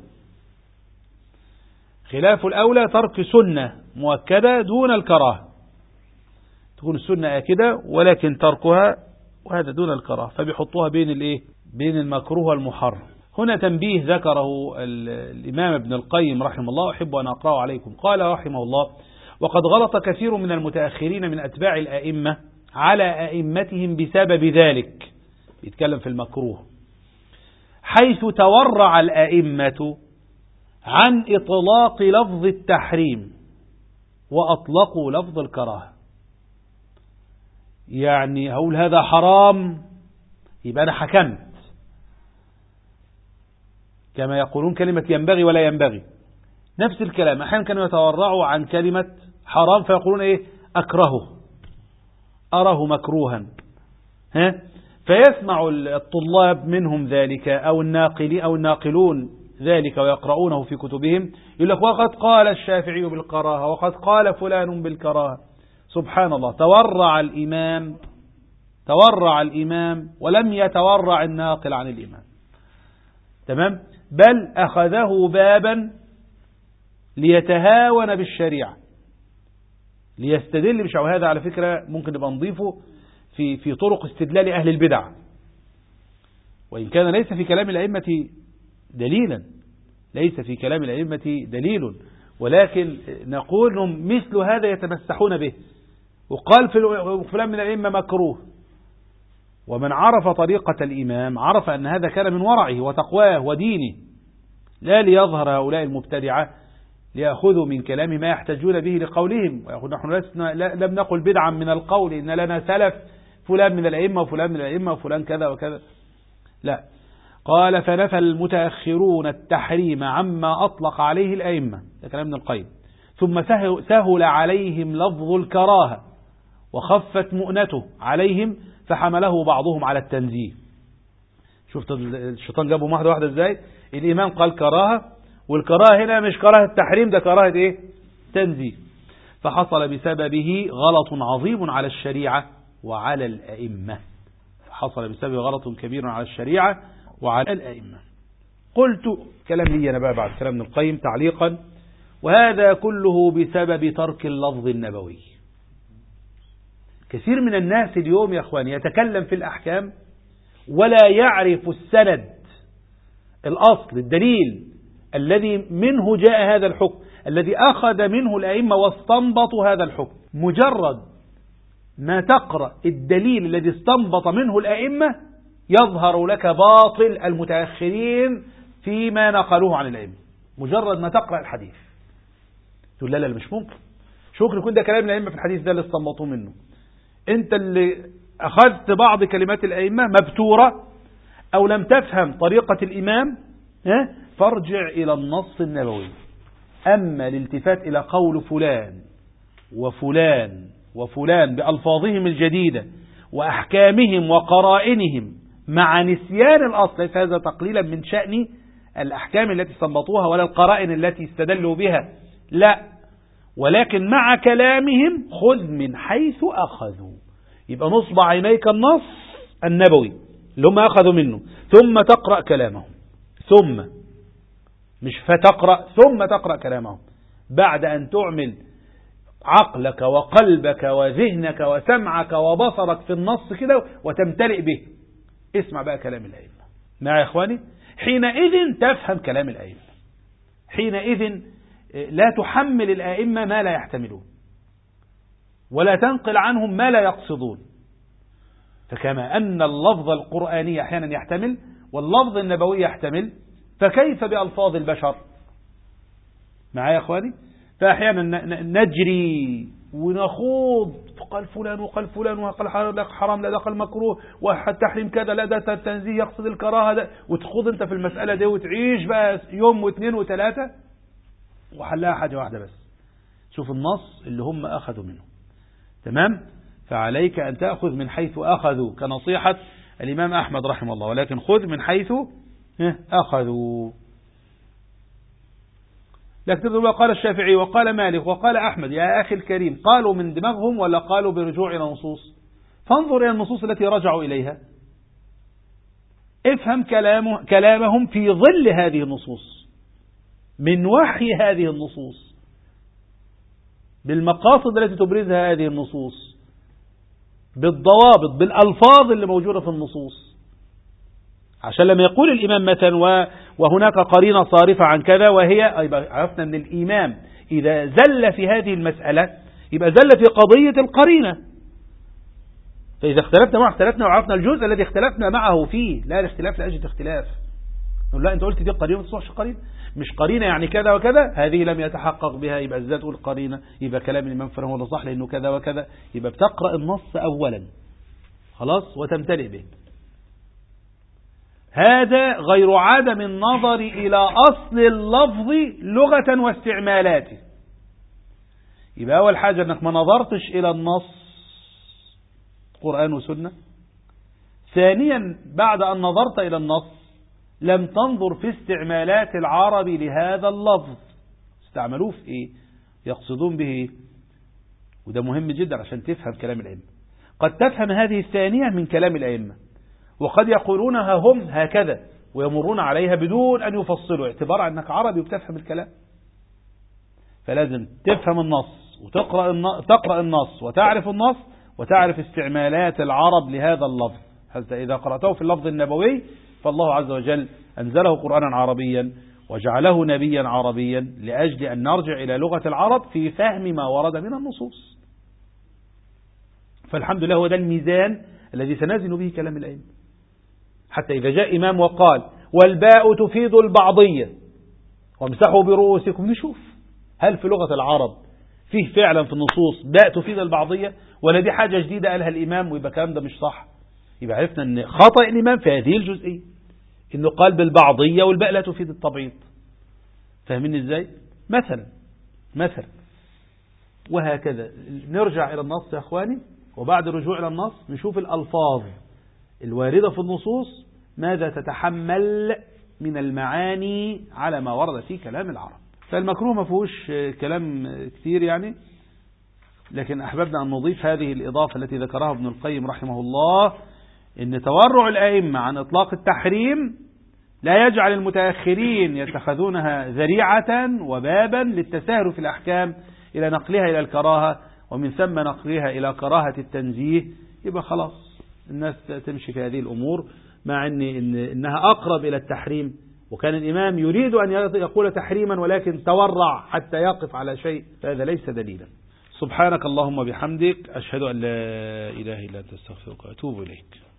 خلاف الأولى ترك سنة مؤكدة دون الكراهة، تكون السنة آكدة ولكن تركها وهذا دون الكراهة، فبيحطوها بين المكروه والمحرم. هنا تنبيه ذكره الإمام ابن القيم رحمه الله، أحب أن أقرأه عليكم. قال رحمه الله: وقد غلط كثير من المتأخرين من أتباع الأئمة على أئمتهم بسبب ذلك، يتكلم في المكروه، حيث تورع الأئمة عن إطلاق لفظ التحريم وأطلقوا لفظ الكراهة. يعني هقول هذا حرام يبقى أنا حكمت، كما يقولون كلمة ينبغي ولا ينبغي، نفس الكلام. أحيانا كانوا يتورعوا عن كلمة حرام فيقولون أكرهه، أراه مكروها، فيسمع الطلاب منهم ذلك أو الناقلون ذلك ويقرؤونه في كتبهم، يقول لك وقد قال الشافعي بالكراهة وقد قال فلان بالكراهة. سبحان الله، تورع الإمام ولم يتورع الناقل عن الإمام. تمام؟ بل أخذه بابا ليتهاون بالشريعة، ليستدل بشيء. وهذا على فكرة ممكن نبقى نضيفه في طرق استدلال أهل البدع، وإن كان ليس في كلام الأئمة دليلا، ليس في كلام الأئمة دليل، ولكن نقول لهم مثل هذا يتمسحون به. وقال فلان من الأئمة مكروه، ومن عرف طريقة الإمام عرف أن هذا كان من ورعه وتقواه ودينه، لا ليظهر هؤلاء المبتدعة ليأخذوا من كلام ما يحتاجون به لقولهم ويقول نحن لم نقل بدعا من القول، إن لنا سلف فلان من الأئمة وفلان من الأئمة وفلان كذا وكذا، لا. قال: فنفى المتأخرون التحريم عما أطلق عليه الأئمة، ده كلام ابن القيم، ثم سهل عليهم لفظ الكراهة وخفت مؤنته عليهم فحمله بعضهم على التنزيه. شفت الشيطان جابهم واحدة واحدة ازاي؟ الإمام قال كراهة والكراهة هنا مش كراهة تحريم، ده كراهة ايه؟ تنزيه. فحصل بسببه غلط عظيم على الشريعة وعلى الأئمة. حصل بسبب غلط كبير على الشريعة وعلى الأئمة. قلت كلام لي أنا بقى بعد كلام ابن القيم تعليقا: وهذا كله بسبب ترك اللفظ النبوي. كثير من الناس اليوم يا أخواني يتكلم في الأحكام ولا يعرف السند، الأصل، الدليل الذي منه جاء هذا الحكم، الذي أخذ منه الأئمة واستنبطوا هذا الحكم. مجرد ما تقرأ الدليل الذي استنبط منه الأئمة يظهر لك باطل المتأخرين فيما نقلوه عن الأئمة. مجرد ما تقرأ الحديث تقول لا مش ممكن، شو ممكن يكون ده كلام الأئمة في الحديث ده اللي استنبطوه منه؟ أنت اللي أخذت بعض كلمات الأئمة مبتورة أو لم تفهم طريقة الإمام، فارجع إلى النص النبوي. أما الالتفات إلى قول فلان وفلان وفلان بألفاظهم الجديدة وأحكامهم وقرائنهم مع نسيان الأصل، ليس هذا تقليلا من شأن الأحكام التي استنبطوها ولا القرائن التي استدلوا بها، لا، ولكن مع كلامهم خذ من حيث أخذوا. يبقى نصب عينيك النص النبوي اللي هم أخذوا منه، ثم تقرأ كلامهم، ثم مش فتقرأ ثم تقرأ كلامهم، بعد أن تعمل عقلك وقلبك وذهنك وسمعك وبصرك في النص كده وتمتلئ به. اسمع بقى كلام الأئمة مع إخواني، حينئذ تفهم كلام الأئمة، حينئذ لا تحمل الأئمة ما لا يحتملون ولا تنقل عنهم ما لا يقصدون. فكما أن اللفظ القرآني أحيانا يحتمل واللفظ النبوي يحتمل، فكيف بألفاظ البشر؟ معايا يا أخواني؟ فأحيانا نجري ونخوض، قال فلان وقال فلان وقال حرام لا دخل مكروه والتحريم كذا لا ده التنزيه يقصد الكراهة ده، وتخوض انت في المسألة دي وتعيش بقى يوم واثنين وثلاثة وحلها حاجة واحدة بس. شوف النص اللي هم أخذوا منه، تمام؟ فعليك أن تأخذ من حيث أخذوا كنصيحة الإمام أحمد رحمه الله، ولكن خذ من حيث أخذوا. لكن قال الشافعي وقال مالك وقال أحمد يا أخي الكريم، قالوا من دماغهم ولا قالوا برجوع إلى نصوص؟ فانظر إلى النصوص التي رجعوا إليها، افهم كلامهم في ظل هذه النصوص، من وحي هذه النصوص، بالمقاصد التي تبرزها هذه النصوص، بالضوابط، بالألفاظ اللي موجودة في النصوص. عشان لما يقول الإمام مثلا وهناك قرينة صارفة عن كذا، وهي عرفنا أن الإمام إذا زل في هذه المسألة يبقى زل في قضية القرينة. فإذا اختلفنا معه اختلفنا وعرفنا الجزء الذي اختلفنا معه فيه، لا الاختلاف لأجل اختلاف. نقول لا أنت قلت دي قرينة ما تصلحش قرينة، مش قرينة يعني كذا وكذا، هذه لم يتحقق بها، يبقى ازاي تقول قرينة؟ يبقى كلام الإمام فلان هو اللي صح لأنه كذا وكذا. يبقى بتقرأ النص أولا خلاص وتمتلئ به. هذا غير عدم النظر إلى أصل اللفظ لغة واستعمالاته. يبقى أول حاجة أنك ما نظرتش إلى النص قرآن وسنة. ثانيا بعد أن نظرت إلى النص لم تنظر في استعمالات العرب لهذا اللفظ، استعملوه في إيه، يقصدون به إيه. وده مهم جدا عشان تفهم كلام الأئمة. قد تفهم هذه الثانية من كلام الأئمة، وقد يقولونها هم هكذا ويمرون عليها بدون أن يفصلوا، اعتبار أنك عربي وبتفهم الكلام. فلازم تفهم النص وتقرأ النص وتعرف النص وتعرف استعمالات العرب لهذا اللفظ. حتى إذا قرأته في اللفظ النبوي فالله عز وجل أنزله قرآنا عربيا وجعله نبيا عربيا لأجل أن نرجع إلى لغة العرب في فهم ما ورد من النصوص. فالحمد لله هو ده الميزان الذي سنزن به كلام الأئمة. حتى إذا جاء إمام وقال والباء تفيد البعضية وامسحوا برؤوسكم، نشوف هل في لغة العرب فيه فعلا في النصوص باء تفيد البعضية، ولا دي حاجة جديدة قالها الإمام ويبقى الكلام ده مش صح. يبقى عرفنا أن خطأ الإمام في هذه الجزئية، إنه قال بالبعضية والباء لا تفيد التبعيض. فاهمين إزاي؟ مثلا وهكذا نرجع إلى النص يا أخواني، وبعد الرجوع إلى النص نشوف الألفاظ الواردة في النصوص ماذا تتحمل من المعاني على ما ورد في كلام العرب. فالمكروه ما فيهوش كلام كتير يعني، لكن أحببنا أن نضيف هذه الإضافة التي ذكرها ابن القيم رحمه الله، إن تورع الأئمة عن إطلاق التحريم لا يجعل المتأخرين يتخذونها ذريعة وبابا للتساهل في الأحكام إلى نقلها إلى الكراهة، ومن ثم نقلها إلى كراهة التنزيه. يبقى خلاص الناس تمشي في هذه الأمور، مع إنها أقرب إلى التحريم، وكان الإمام يريد أن يقول تحريما ولكن تورع حتى يقف على شيء، فهذا ليس دليلا. سبحانك اللهم بحمدك، أشهد أن لا إله إلا أنت، أستغفرك وأتوب إليك.